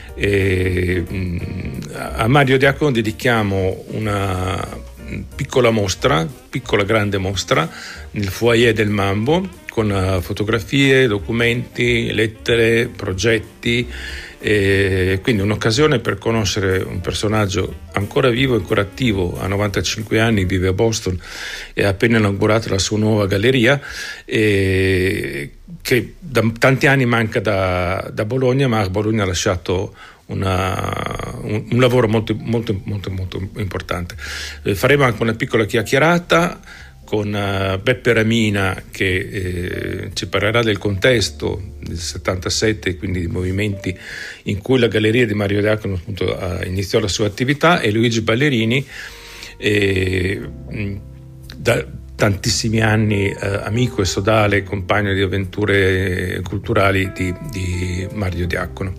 A Mario Diacono dedichiamo una piccola grande mostra nel foyer del Mambo, con fotografie, documenti, lettere, progetti, quindi un'occasione per conoscere un personaggio ancora vivo, ancora attivo, a 95 anni, vive a Boston e ha appena inaugurato la sua nuova galleria, che da tanti anni manca da Bologna, ma a Bologna ha lasciato un lavoro molto importante. Faremo anche una piccola chiacchierata con Beppe Ramina, che ci parlerà del contesto del 77, quindi di movimenti in cui la galleria di Mario Diacono appunto iniziò la sua attività, e Luigi Ballerini, da tantissimi anni amico e sodale, compagno di avventure culturali di Mario Diacono.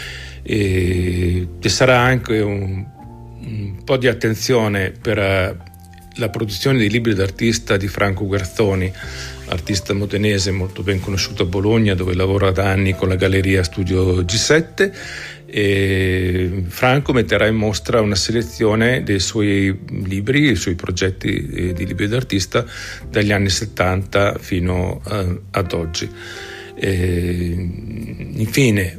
E ci sarà anche un po' di attenzione per la produzione di libri d'artista di Franco Guerzoni, artista modenese molto ben conosciuto a Bologna, dove lavora da anni con la galleria Studio G7, e Franco metterà in mostra una selezione dei suoi libri, i suoi progetti di libri d'artista dagli anni 70 fino ad oggi. Infine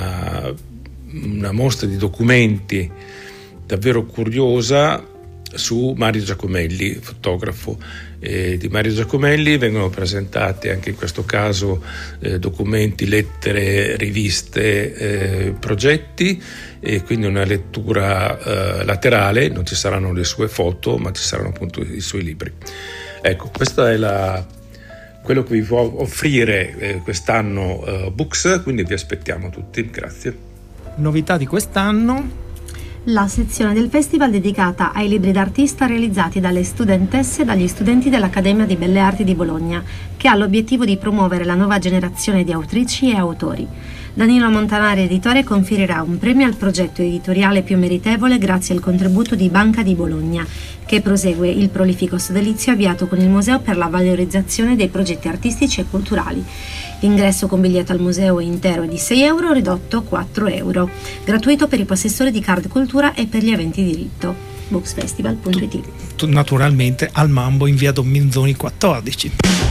una mostra di documenti davvero curiosa su Mario Giacomelli, fotografo. Di Mario Giacomelli vengono presentati anche in questo caso documenti, lettere, riviste, progetti, e quindi una lettura laterale. Non ci saranno le sue foto, ma ci saranno appunto i suoi libri. Ecco, questo è quello che vi può offrire quest'anno Books, quindi vi aspettiamo tutti. Grazie. Novità di quest'anno: la sezione del festival dedicata ai libri d'artista realizzati dalle studentesse e dagli studenti dell'Accademia di Belle Arti di Bologna, che ha l'obiettivo di promuovere la nuova generazione di autrici e autori. Danilo Montanari Editore conferirà un premio al progetto editoriale più meritevole grazie al contributo di Banca di Bologna, che prosegue il prolifico sodalizio avviato con il museo per la valorizzazione dei progetti artistici e culturali. L'ingresso con biglietto al museo intero è di 6 euro, ridotto 4 euro. Gratuito per i possessori di card cultura e per gli aventi diritto. Booksfestival.it. Naturalmente al Mambo in via Don Minzoni 14.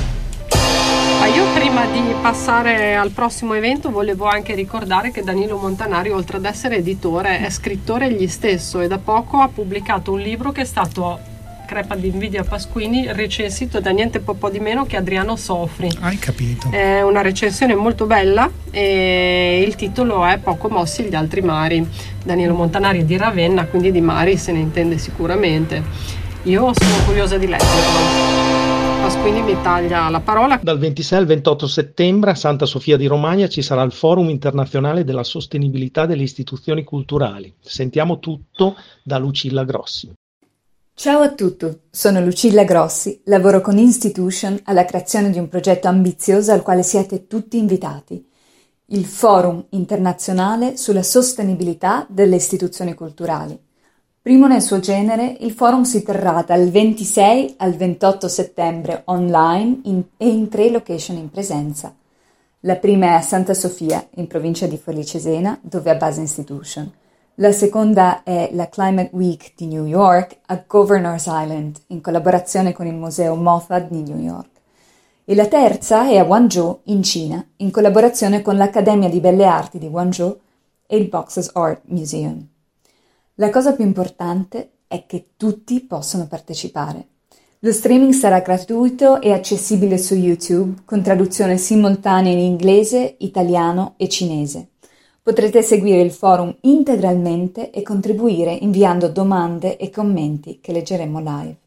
Io prima di passare al prossimo evento volevo anche ricordare che Danilo Montanari, oltre ad essere editore, è scrittore egli stesso, e da poco ha pubblicato un libro che è stato, crepa di invidia Pasquini, recensito da niente po' di meno che Adriano Sofri. Hai capito. È una recensione molto bella e il titolo è Poco mossi gli altri mari. Danilo Montanari è di Ravenna, quindi di mari se ne intende sicuramente. Io sono curiosa di leggerlo. Pasquini mi taglia la parola. Dal 26 al 28 settembre a Santa Sofia di Romagna ci sarà il Forum internazionale della sostenibilità delle istituzioni culturali. Sentiamo tutto da Lucilla Grossi. Ciao a tutti, sono Lucilla Grossi, lavoro con Institution alla creazione di un progetto ambizioso al quale siete tutti invitati. Il Forum internazionale sulla sostenibilità delle istituzioni culturali. Primo nel suo genere, il forum si terrà dal 26 al 28 settembre online e in 3 location in presenza. La prima è a Santa Sofia, in provincia di Forlì Cesena, dove ha base Institution. La seconda è la Climate Week di New York a Governor's Island, in collaborazione con il Museo Moffat di New York. E la terza è a Guangzhou, in Cina, in collaborazione con l'Accademia di Belle Arti di Guangzhou e il Boxes Art Museum. La cosa più importante è che tutti possono partecipare. Lo streaming sarà gratuito e accessibile su YouTube con traduzione simultanea in inglese, italiano e cinese. Potrete seguire il forum integralmente e contribuire inviando domande e commenti che leggeremo live.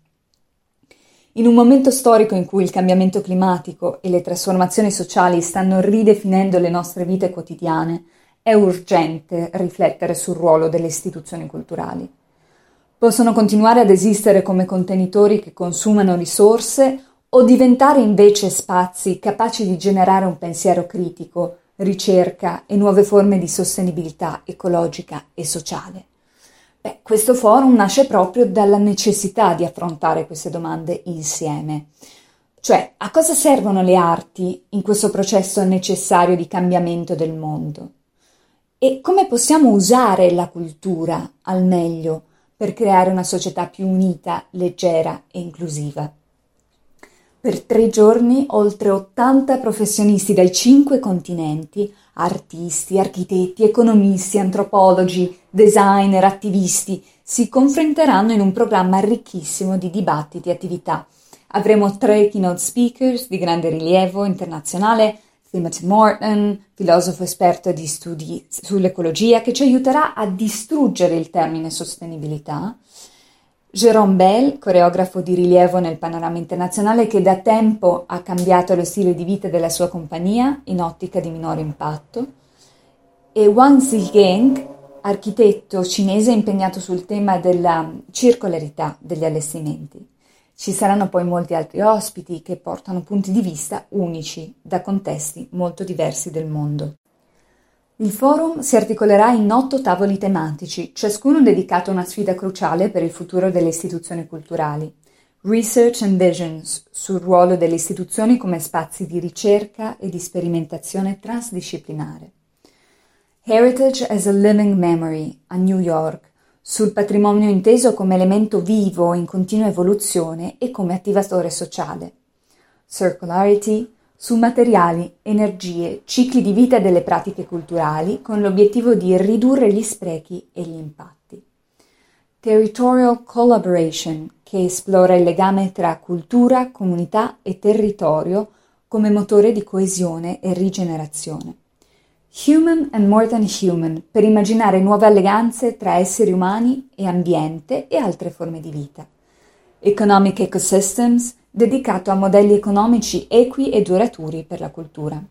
In un momento storico in cui il cambiamento climatico e le trasformazioni sociali stanno ridefinendo le nostre vite quotidiane, è urgente riflettere sul ruolo delle istituzioni culturali. Possono continuare ad esistere come contenitori che consumano risorse o diventare invece spazi capaci di generare un pensiero critico, ricerca e nuove forme di sostenibilità ecologica e sociale. Questo forum nasce proprio dalla necessità di affrontare queste domande insieme. Cioè, a cosa servono le arti in questo processo necessario di cambiamento del mondo? E come possiamo usare la cultura al meglio per creare una società più unita, leggera e inclusiva? Per 3 giorni, oltre 80 professionisti dai 5 continenti, artisti, architetti, economisti, antropologi, designer, attivisti, si confronteranno in un programma ricchissimo di dibattiti e attività. Avremo 3 keynote speakers di grande rilievo internazionale, Timothy Morton, filosofo esperto di studi sull'ecologia, che ci aiuterà a distruggere il termine sostenibilità, Jérôme Bell, coreografo di rilievo nel panorama internazionale che da tempo ha cambiato lo stile di vita della sua compagnia in ottica di minore impatto, e Wang Zhigeng, architetto cinese impegnato sul tema della circolarità degli allestimenti. Ci saranno poi molti altri ospiti che portano punti di vista unici da contesti molto diversi del mondo. Il forum si articolerà in 8 tavoli tematici, ciascuno dedicato a una sfida cruciale per il futuro delle istituzioni culturali. Research and Visions, sul ruolo delle istituzioni come spazi di ricerca e di sperimentazione transdisciplinare. Heritage as a Living Memory, a New York, sul patrimonio inteso come elemento vivo in continua evoluzione e come attivatore sociale. Circularity, su materiali, energie, cicli di vita delle pratiche culturali con l'obiettivo di ridurre gli sprechi e gli impatti. Territorial Collaboration, che esplora il legame tra cultura, comunità e territorio come motore di coesione e rigenerazione. Human and More Than Human, per immaginare nuove alleanze tra esseri umani e ambiente e altre forme di vita. Economic Ecosystems, dedicato a modelli economici equi e duraturi per la cultura.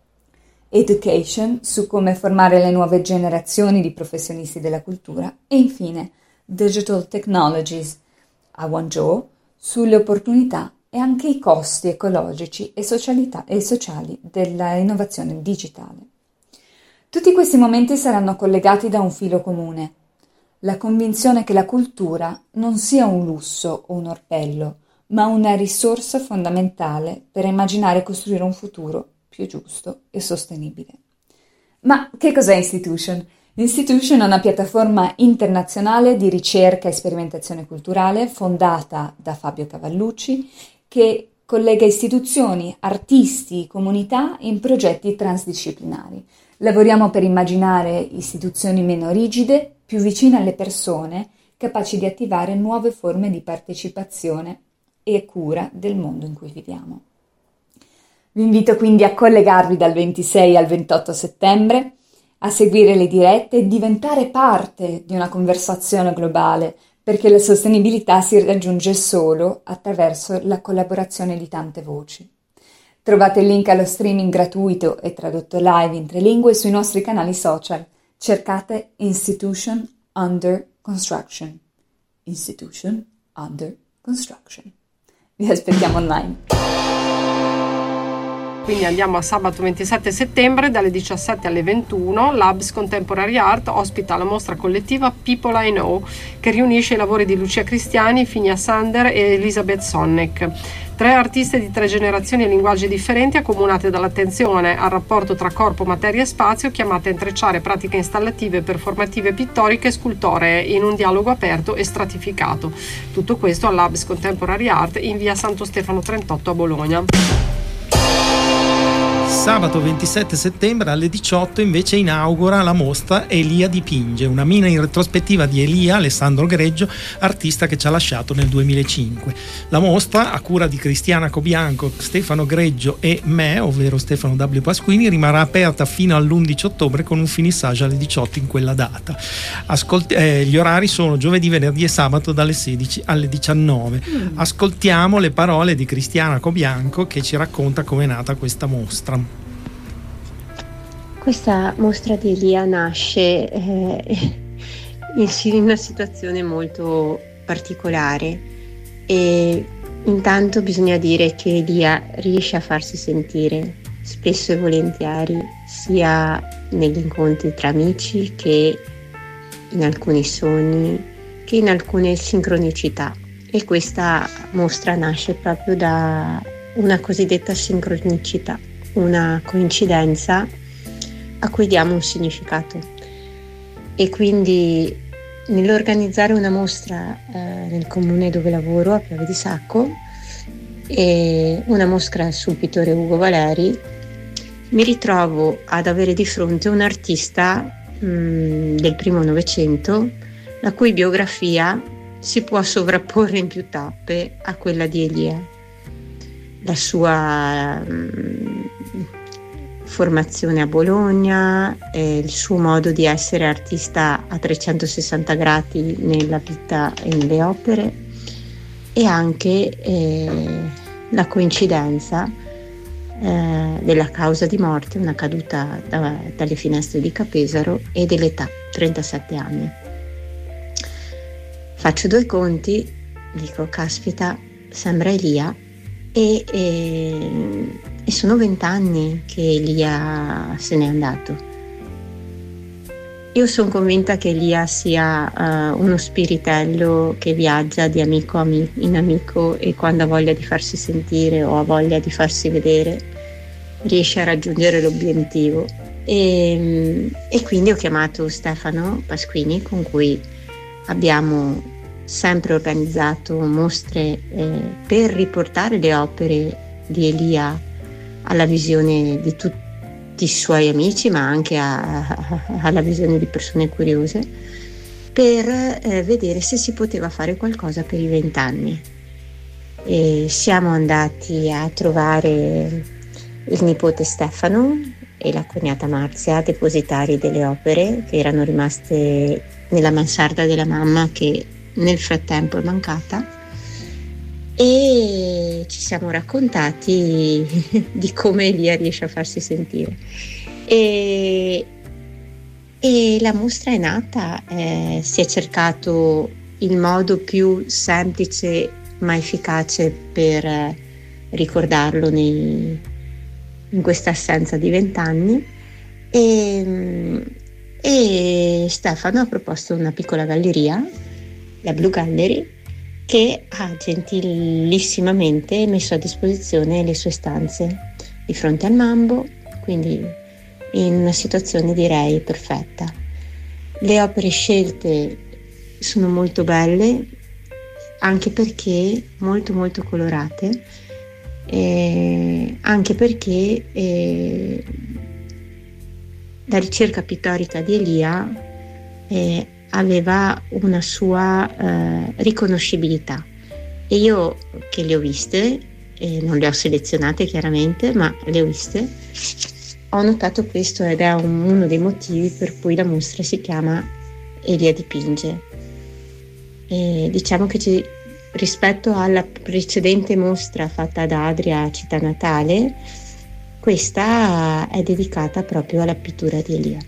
Education, su come formare le nuove generazioni di professionisti della cultura. E infine Digital Technologies, a Guangzhou, sulle opportunità e anche i costi ecologici e sociali della innovazione digitale. Tutti questi momenti saranno collegati da un filo comune: la convinzione che la cultura non sia un lusso o un orpello, ma una risorsa fondamentale per immaginare e costruire un futuro più giusto e sostenibile. Ma che cos'è Institution? Institution è una piattaforma internazionale di ricerca e sperimentazione culturale fondata da Fabio Cavallucci, che collega istituzioni, artisti, comunità in progetti transdisciplinari. Lavoriamo per immaginare istituzioni meno rigide, più vicine alle persone, capaci di attivare nuove forme di partecipazione e cura del mondo in cui viviamo. Vi invito quindi a collegarvi dal 26 al 28 settembre, a seguire le dirette e diventare parte di una conversazione globale, perché la sostenibilità si raggiunge solo attraverso la collaborazione di tante voci. Trovate il link allo streaming gratuito e tradotto live in 3 lingue sui nostri canali social. Cercate Institution Under Construction. Institution Under Construction. Vi aspettiamo online. Quindi andiamo a sabato 27 settembre dalle 17 alle 21. Labs Contemporary Art ospita la mostra collettiva People I Know, che riunisce i lavori di Lucia Cristiani, Finia Sander e Elisabeth Sonneck. 3 artiste di 3 generazioni e linguaggi differenti, accomunate dall'attenzione al rapporto tra corpo, materia e spazio, chiamate a intrecciare pratiche installative, performative, pittoriche e scultoree in un dialogo aperto e stratificato. Tutto questo al Labs Contemporary Art in via Santo Stefano 38 a Bologna. Sabato 27 settembre alle 18 invece inaugura la mostra Elia dipinge, una mina in retrospettiva di Elia Alessandro Greggio, artista che ci ha lasciato nel 2005. La mostra, a cura di Cristiana Cobianco, Stefano Greggio e me, ovvero Stefano W. Pasquini, rimarrà aperta fino all'11 ottobre con un finissage alle 18 in quella data. Gli orari sono giovedì, venerdì e sabato dalle 16 alle 19. Ascoltiamo le parole di Cristiana Cobianco che ci racconta come è nata questa mostra. Questa mostra di Elia nasce in una situazione molto particolare e intanto bisogna dire che Elia riesce a farsi sentire spesso e volentieri sia negli incontri tra amici che in alcuni sogni, che in alcune sincronicità, e questa mostra nasce proprio da una cosiddetta sincronicità, una coincidenza a cui diamo un significato. E quindi nell'organizzare una mostra nel comune dove lavoro, a Piave di Sacco, e una mostra sul pittore Ugo Valeri, mi ritrovo ad avere di fronte un artista del primo Novecento, la cui biografia si può sovrapporre in più tappe a quella di Elia. La sua formazione a Bologna, il suo modo di essere artista a 360 gradi nella vita e nelle opere, e anche la coincidenza della causa di morte, una caduta dalle finestre di Capesaro, e dell'età, 37 anni. Faccio due conti, dico caspita, sembra Elia, e sono 20 anni che Elia se n'è andato. Io sono convinta che Elia sia uno spiritello che viaggia di amico in amico, e quando ha voglia di farsi sentire o ha voglia di farsi vedere riesce a raggiungere l'obiettivo. E quindi ho chiamato Stefano Pasquini, con cui abbiamo sempre organizzato mostre per riportare le opere di Elia alla visione di tutti i suoi amici, ma anche alla visione di persone curiose, per vedere se si poteva fare qualcosa per i 20 anni. E siamo andati a trovare il nipote Stefano e la cognata Marzia, depositari delle opere che erano rimaste nella mansarda della mamma, che nel frattempo è mancata, e ci siamo raccontati di come Elia riesce a farsi sentire, e la mostra è nata. Si è cercato il modo più semplice ma efficace per ricordarlo in questa assenza di 20 anni, e Stefano ha proposto una piccola galleria, la Blue Gallery, che ha gentilissimamente messo a disposizione le sue stanze di fronte al Mambo, quindi in una situazione direi perfetta. Le opere scelte sono molto belle, anche perché molto molto colorate, anche perché la ricerca pittorica di Elia aveva una sua riconoscibilità, e io che le ho viste, non le ho selezionate chiaramente, ma le ho viste, ho notato questo, ed è uno dei motivi per cui la mostra si chiama Elia dipinge. Diciamo che rispetto alla precedente mostra fatta da Adria a Città Natale, questa è dedicata proprio alla pittura di Elia.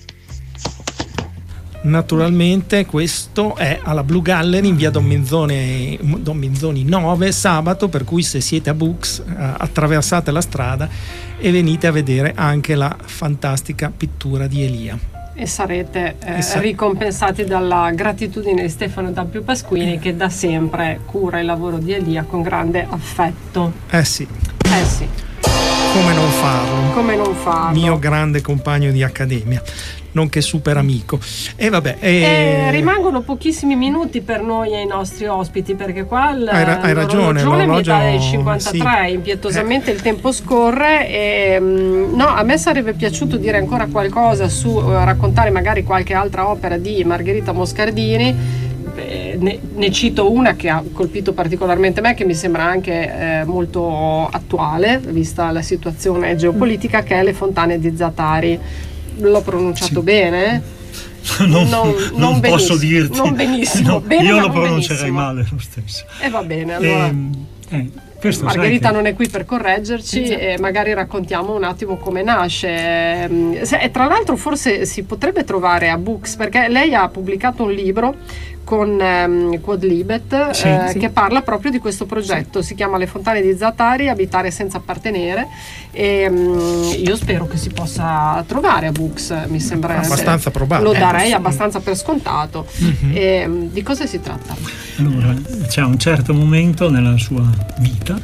Naturalmente questo è alla Blue Gallery in via Don Minzoni 9, sabato, per cui se siete a Bux attraversate la strada e venite a vedere anche la fantastica pittura di Elia. E sarete ricompensati dalla gratitudine di Stefano Dampio Pasquini, che da sempre cura il lavoro di Elia con grande affetto. Sì. Come non farlo? Mio grande compagno di accademia, nonché super amico. Rimangono pochissimi minuti per noi e i nostri ospiti, perché qua hai ragione, mi dà il 53, sì. Impietosamente il tempo scorre, e a me sarebbe piaciuto dire ancora qualcosa raccontare magari qualche altra opera di Margherita Moscardini. Ne cito una che ha colpito particolarmente me, che mi sembra anche molto attuale vista la situazione geopolitica, che è Le fontane di Zattari. L'ho pronunciato bene? Non posso dirti. Non benissimo. Bene, io ma lo non pronuncerei benissimo. male lo stesso. E va bene, allora. Margherita non è qui per correggerci, e magari raccontiamo un attimo come nasce. E tra l'altro forse si potrebbe trovare a Books, perché lei ha pubblicato un libro con Quodlibet che parla proprio di questo progetto. Si chiama Le fontane di Zaatari, abitare senza appartenere, e io spero che si possa trovare a Books, mi sembra abbastanza probabile, lo darei abbastanza per scontato. Di cosa si tratta? Allora, c'è un certo momento nella sua vita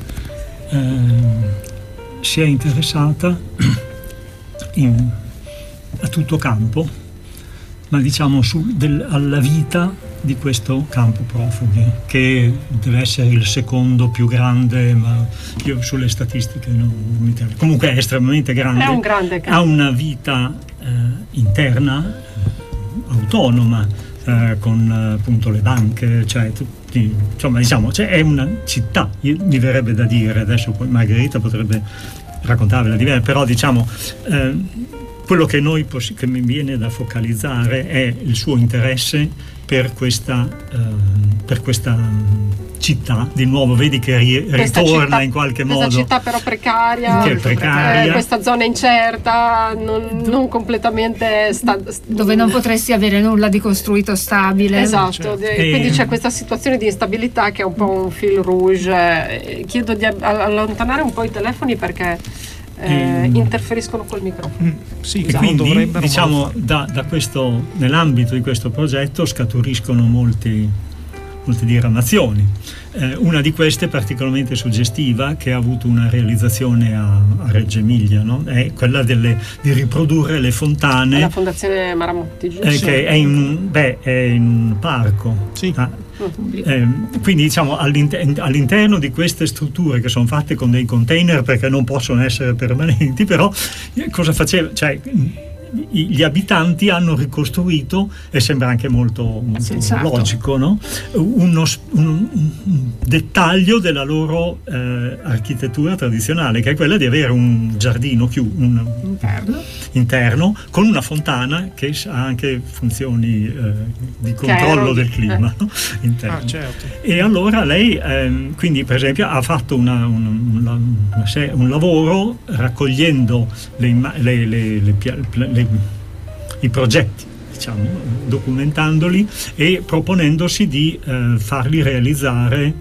si è interessata a tutto campo, ma diciamo alla vita di questo campo profughi, che deve essere il secondo più grande, ma io sulle statistiche non mi tengo. Comunque è estremamente grande, è un grande campo. Ha una vita interna autonoma, con appunto le banche, cioè tutti, insomma, diciamo, cioè è una città, mi verrebbe da dire. Adesso poi Margherita potrebbe raccontarvela di me, però diciamo quello che che mi viene da focalizzare è il suo interesse per questa città. Di nuovo vedi che ritorna città, in qualche modo. Questa città però precaria, che è precaria. Questa zona incerta, non completamente dove non potresti avere nulla di costruito stabile. Esatto, quindi c'è questa situazione di instabilità che è un po' un fil rouge. Chiedo di allontanare un po' i telefoni perché interferiscono col microfono. Sì, e quindi diciamo da questo, nell'ambito di questo progetto scaturiscono molte diramazioni. Una di queste particolarmente suggestiva, che ha avuto una realizzazione a Reggio Emilia, no? È quella di riprodurre le fontane. La Fondazione Maramotti, giusto? Che è in un parco. Sì. Quindi diciamo all'interno di queste strutture, che sono fatte con dei container perché non possono essere permanenti, però cosa faceva? Cioè, gli abitanti hanno ricostruito, e sembra anche molto logico, no? un dettaglio della loro architettura tradizionale, che è quella di avere un giardino interno con una fontana che ha anche funzioni di controllo del clima, no? Interno. Certo. E allora lei quindi per esempio ha fatto un lavoro raccogliendo i progetti, diciamo, documentandoli e proponendosi di farli realizzare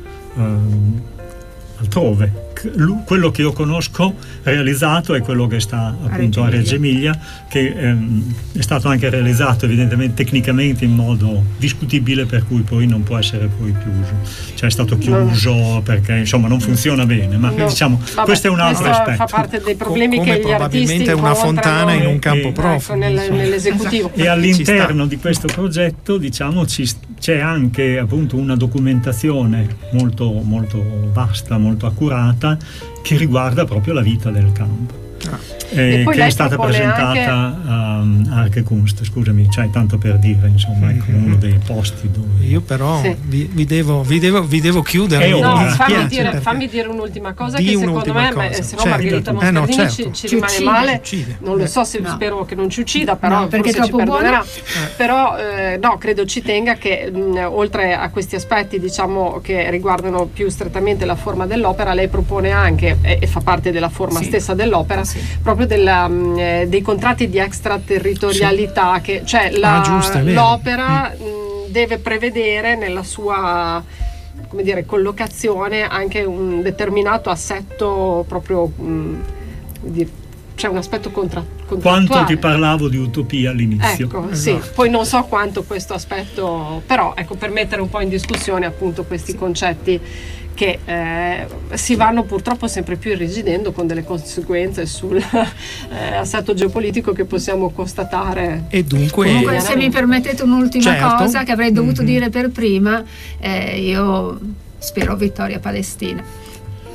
altrove. Quello che io conosco realizzato è quello che sta appunto a Reggio Emilia, che è stato anche realizzato evidentemente tecnicamente in modo discutibile, per cui poi non può essere poi chiuso, cioè è stato chiuso perché insomma non funziona bene, ma diciamo questo è un altro aspetto. Fa parte dei problemi che gli probabilmente artisti una fontana in un campo profugo, nell'esecutivo. E all'interno di questo progetto, diciamo, c'è anche appunto una documentazione molto molto vasta, molto accurata, che riguarda proprio la vita del campo, che è stata presentata a Arche Kunst, scusami, cioè tanto per dire, insomma, ecco, uno dei posti dove io però vi devo chiudere. Fammi dire un'ultima cosa, che secondo me se no Margherita Moscardini ci rimane male, non lo so, spero che non ci uccida, però perché forse è troppo ci perdonerà. Però no, credo ci tenga che oltre a questi aspetti, diciamo, che riguardano più strettamente la forma dell'opera, lei propone anche, e fa parte della forma stessa dell'opera, proprio dei contratti di extraterritorialità, che cioè l'opera deve prevedere nella sua, come dire, collocazione anche un determinato assetto proprio c'è un aspetto contrattuale. Quanto ti parlavo di utopia all'inizio. Ecco, sì, poi non so quanto questo aspetto, però ecco, per mettere un po' in discussione appunto questi concetti che si vanno purtroppo sempre più irrigidendo, con delle conseguenze sull'assetto geopolitico che possiamo constatare. E dunque comunque, se mi permettete un'ultima cosa che avrei dovuto dire per prima, io spero vittoria Palestina.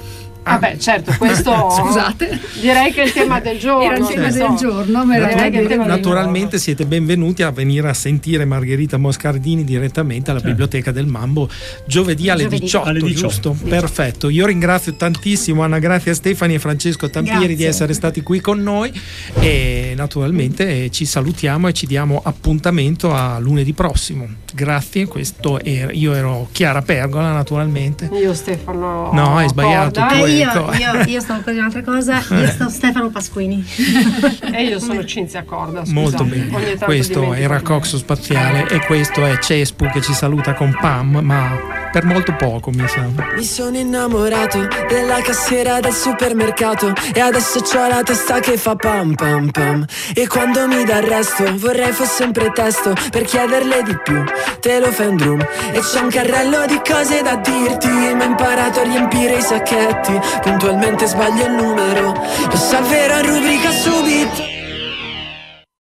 Vabbè, certo, questo scusate. Direi che è il tema del giorno. Era il tema del giorno. Naturalmente siete benvenuti a venire a sentire Margherita Moscardini direttamente alla Biblioteca del Mambo giovedì alle 18, giusto? Perfetto. Io ringrazio tantissimo Anna Grazia Stefani e Francesco Tampieri di essere stati qui con noi e naturalmente ci salutiamo e ci diamo appuntamento a lunedì prossimo. Grazie, io ero Chiara Pergola naturalmente. Io Stefano. No, hai sbagliato. Io stavo per un'altra cosa, io sto Stefano Pasquini. E io sono Cinzia Corda. Scusate. Molto bene. Questo era Coxo Spaziale e questo è Cespu che ci saluta con Pam, ma per molto poco mi sa. Mi sono innamorato della cassiera del supermercato e adesso c'ho la testa che fa pam pam pam. E quando mi dà il resto vorrei fosse un pretesto per chiederle di più. Te lo fai un drum e c'è un carrello di cose da dirti, ma ho imparato a riempire i sacchetti. Puntualmente sbaglio il numero, lo salverò in rubrica subito.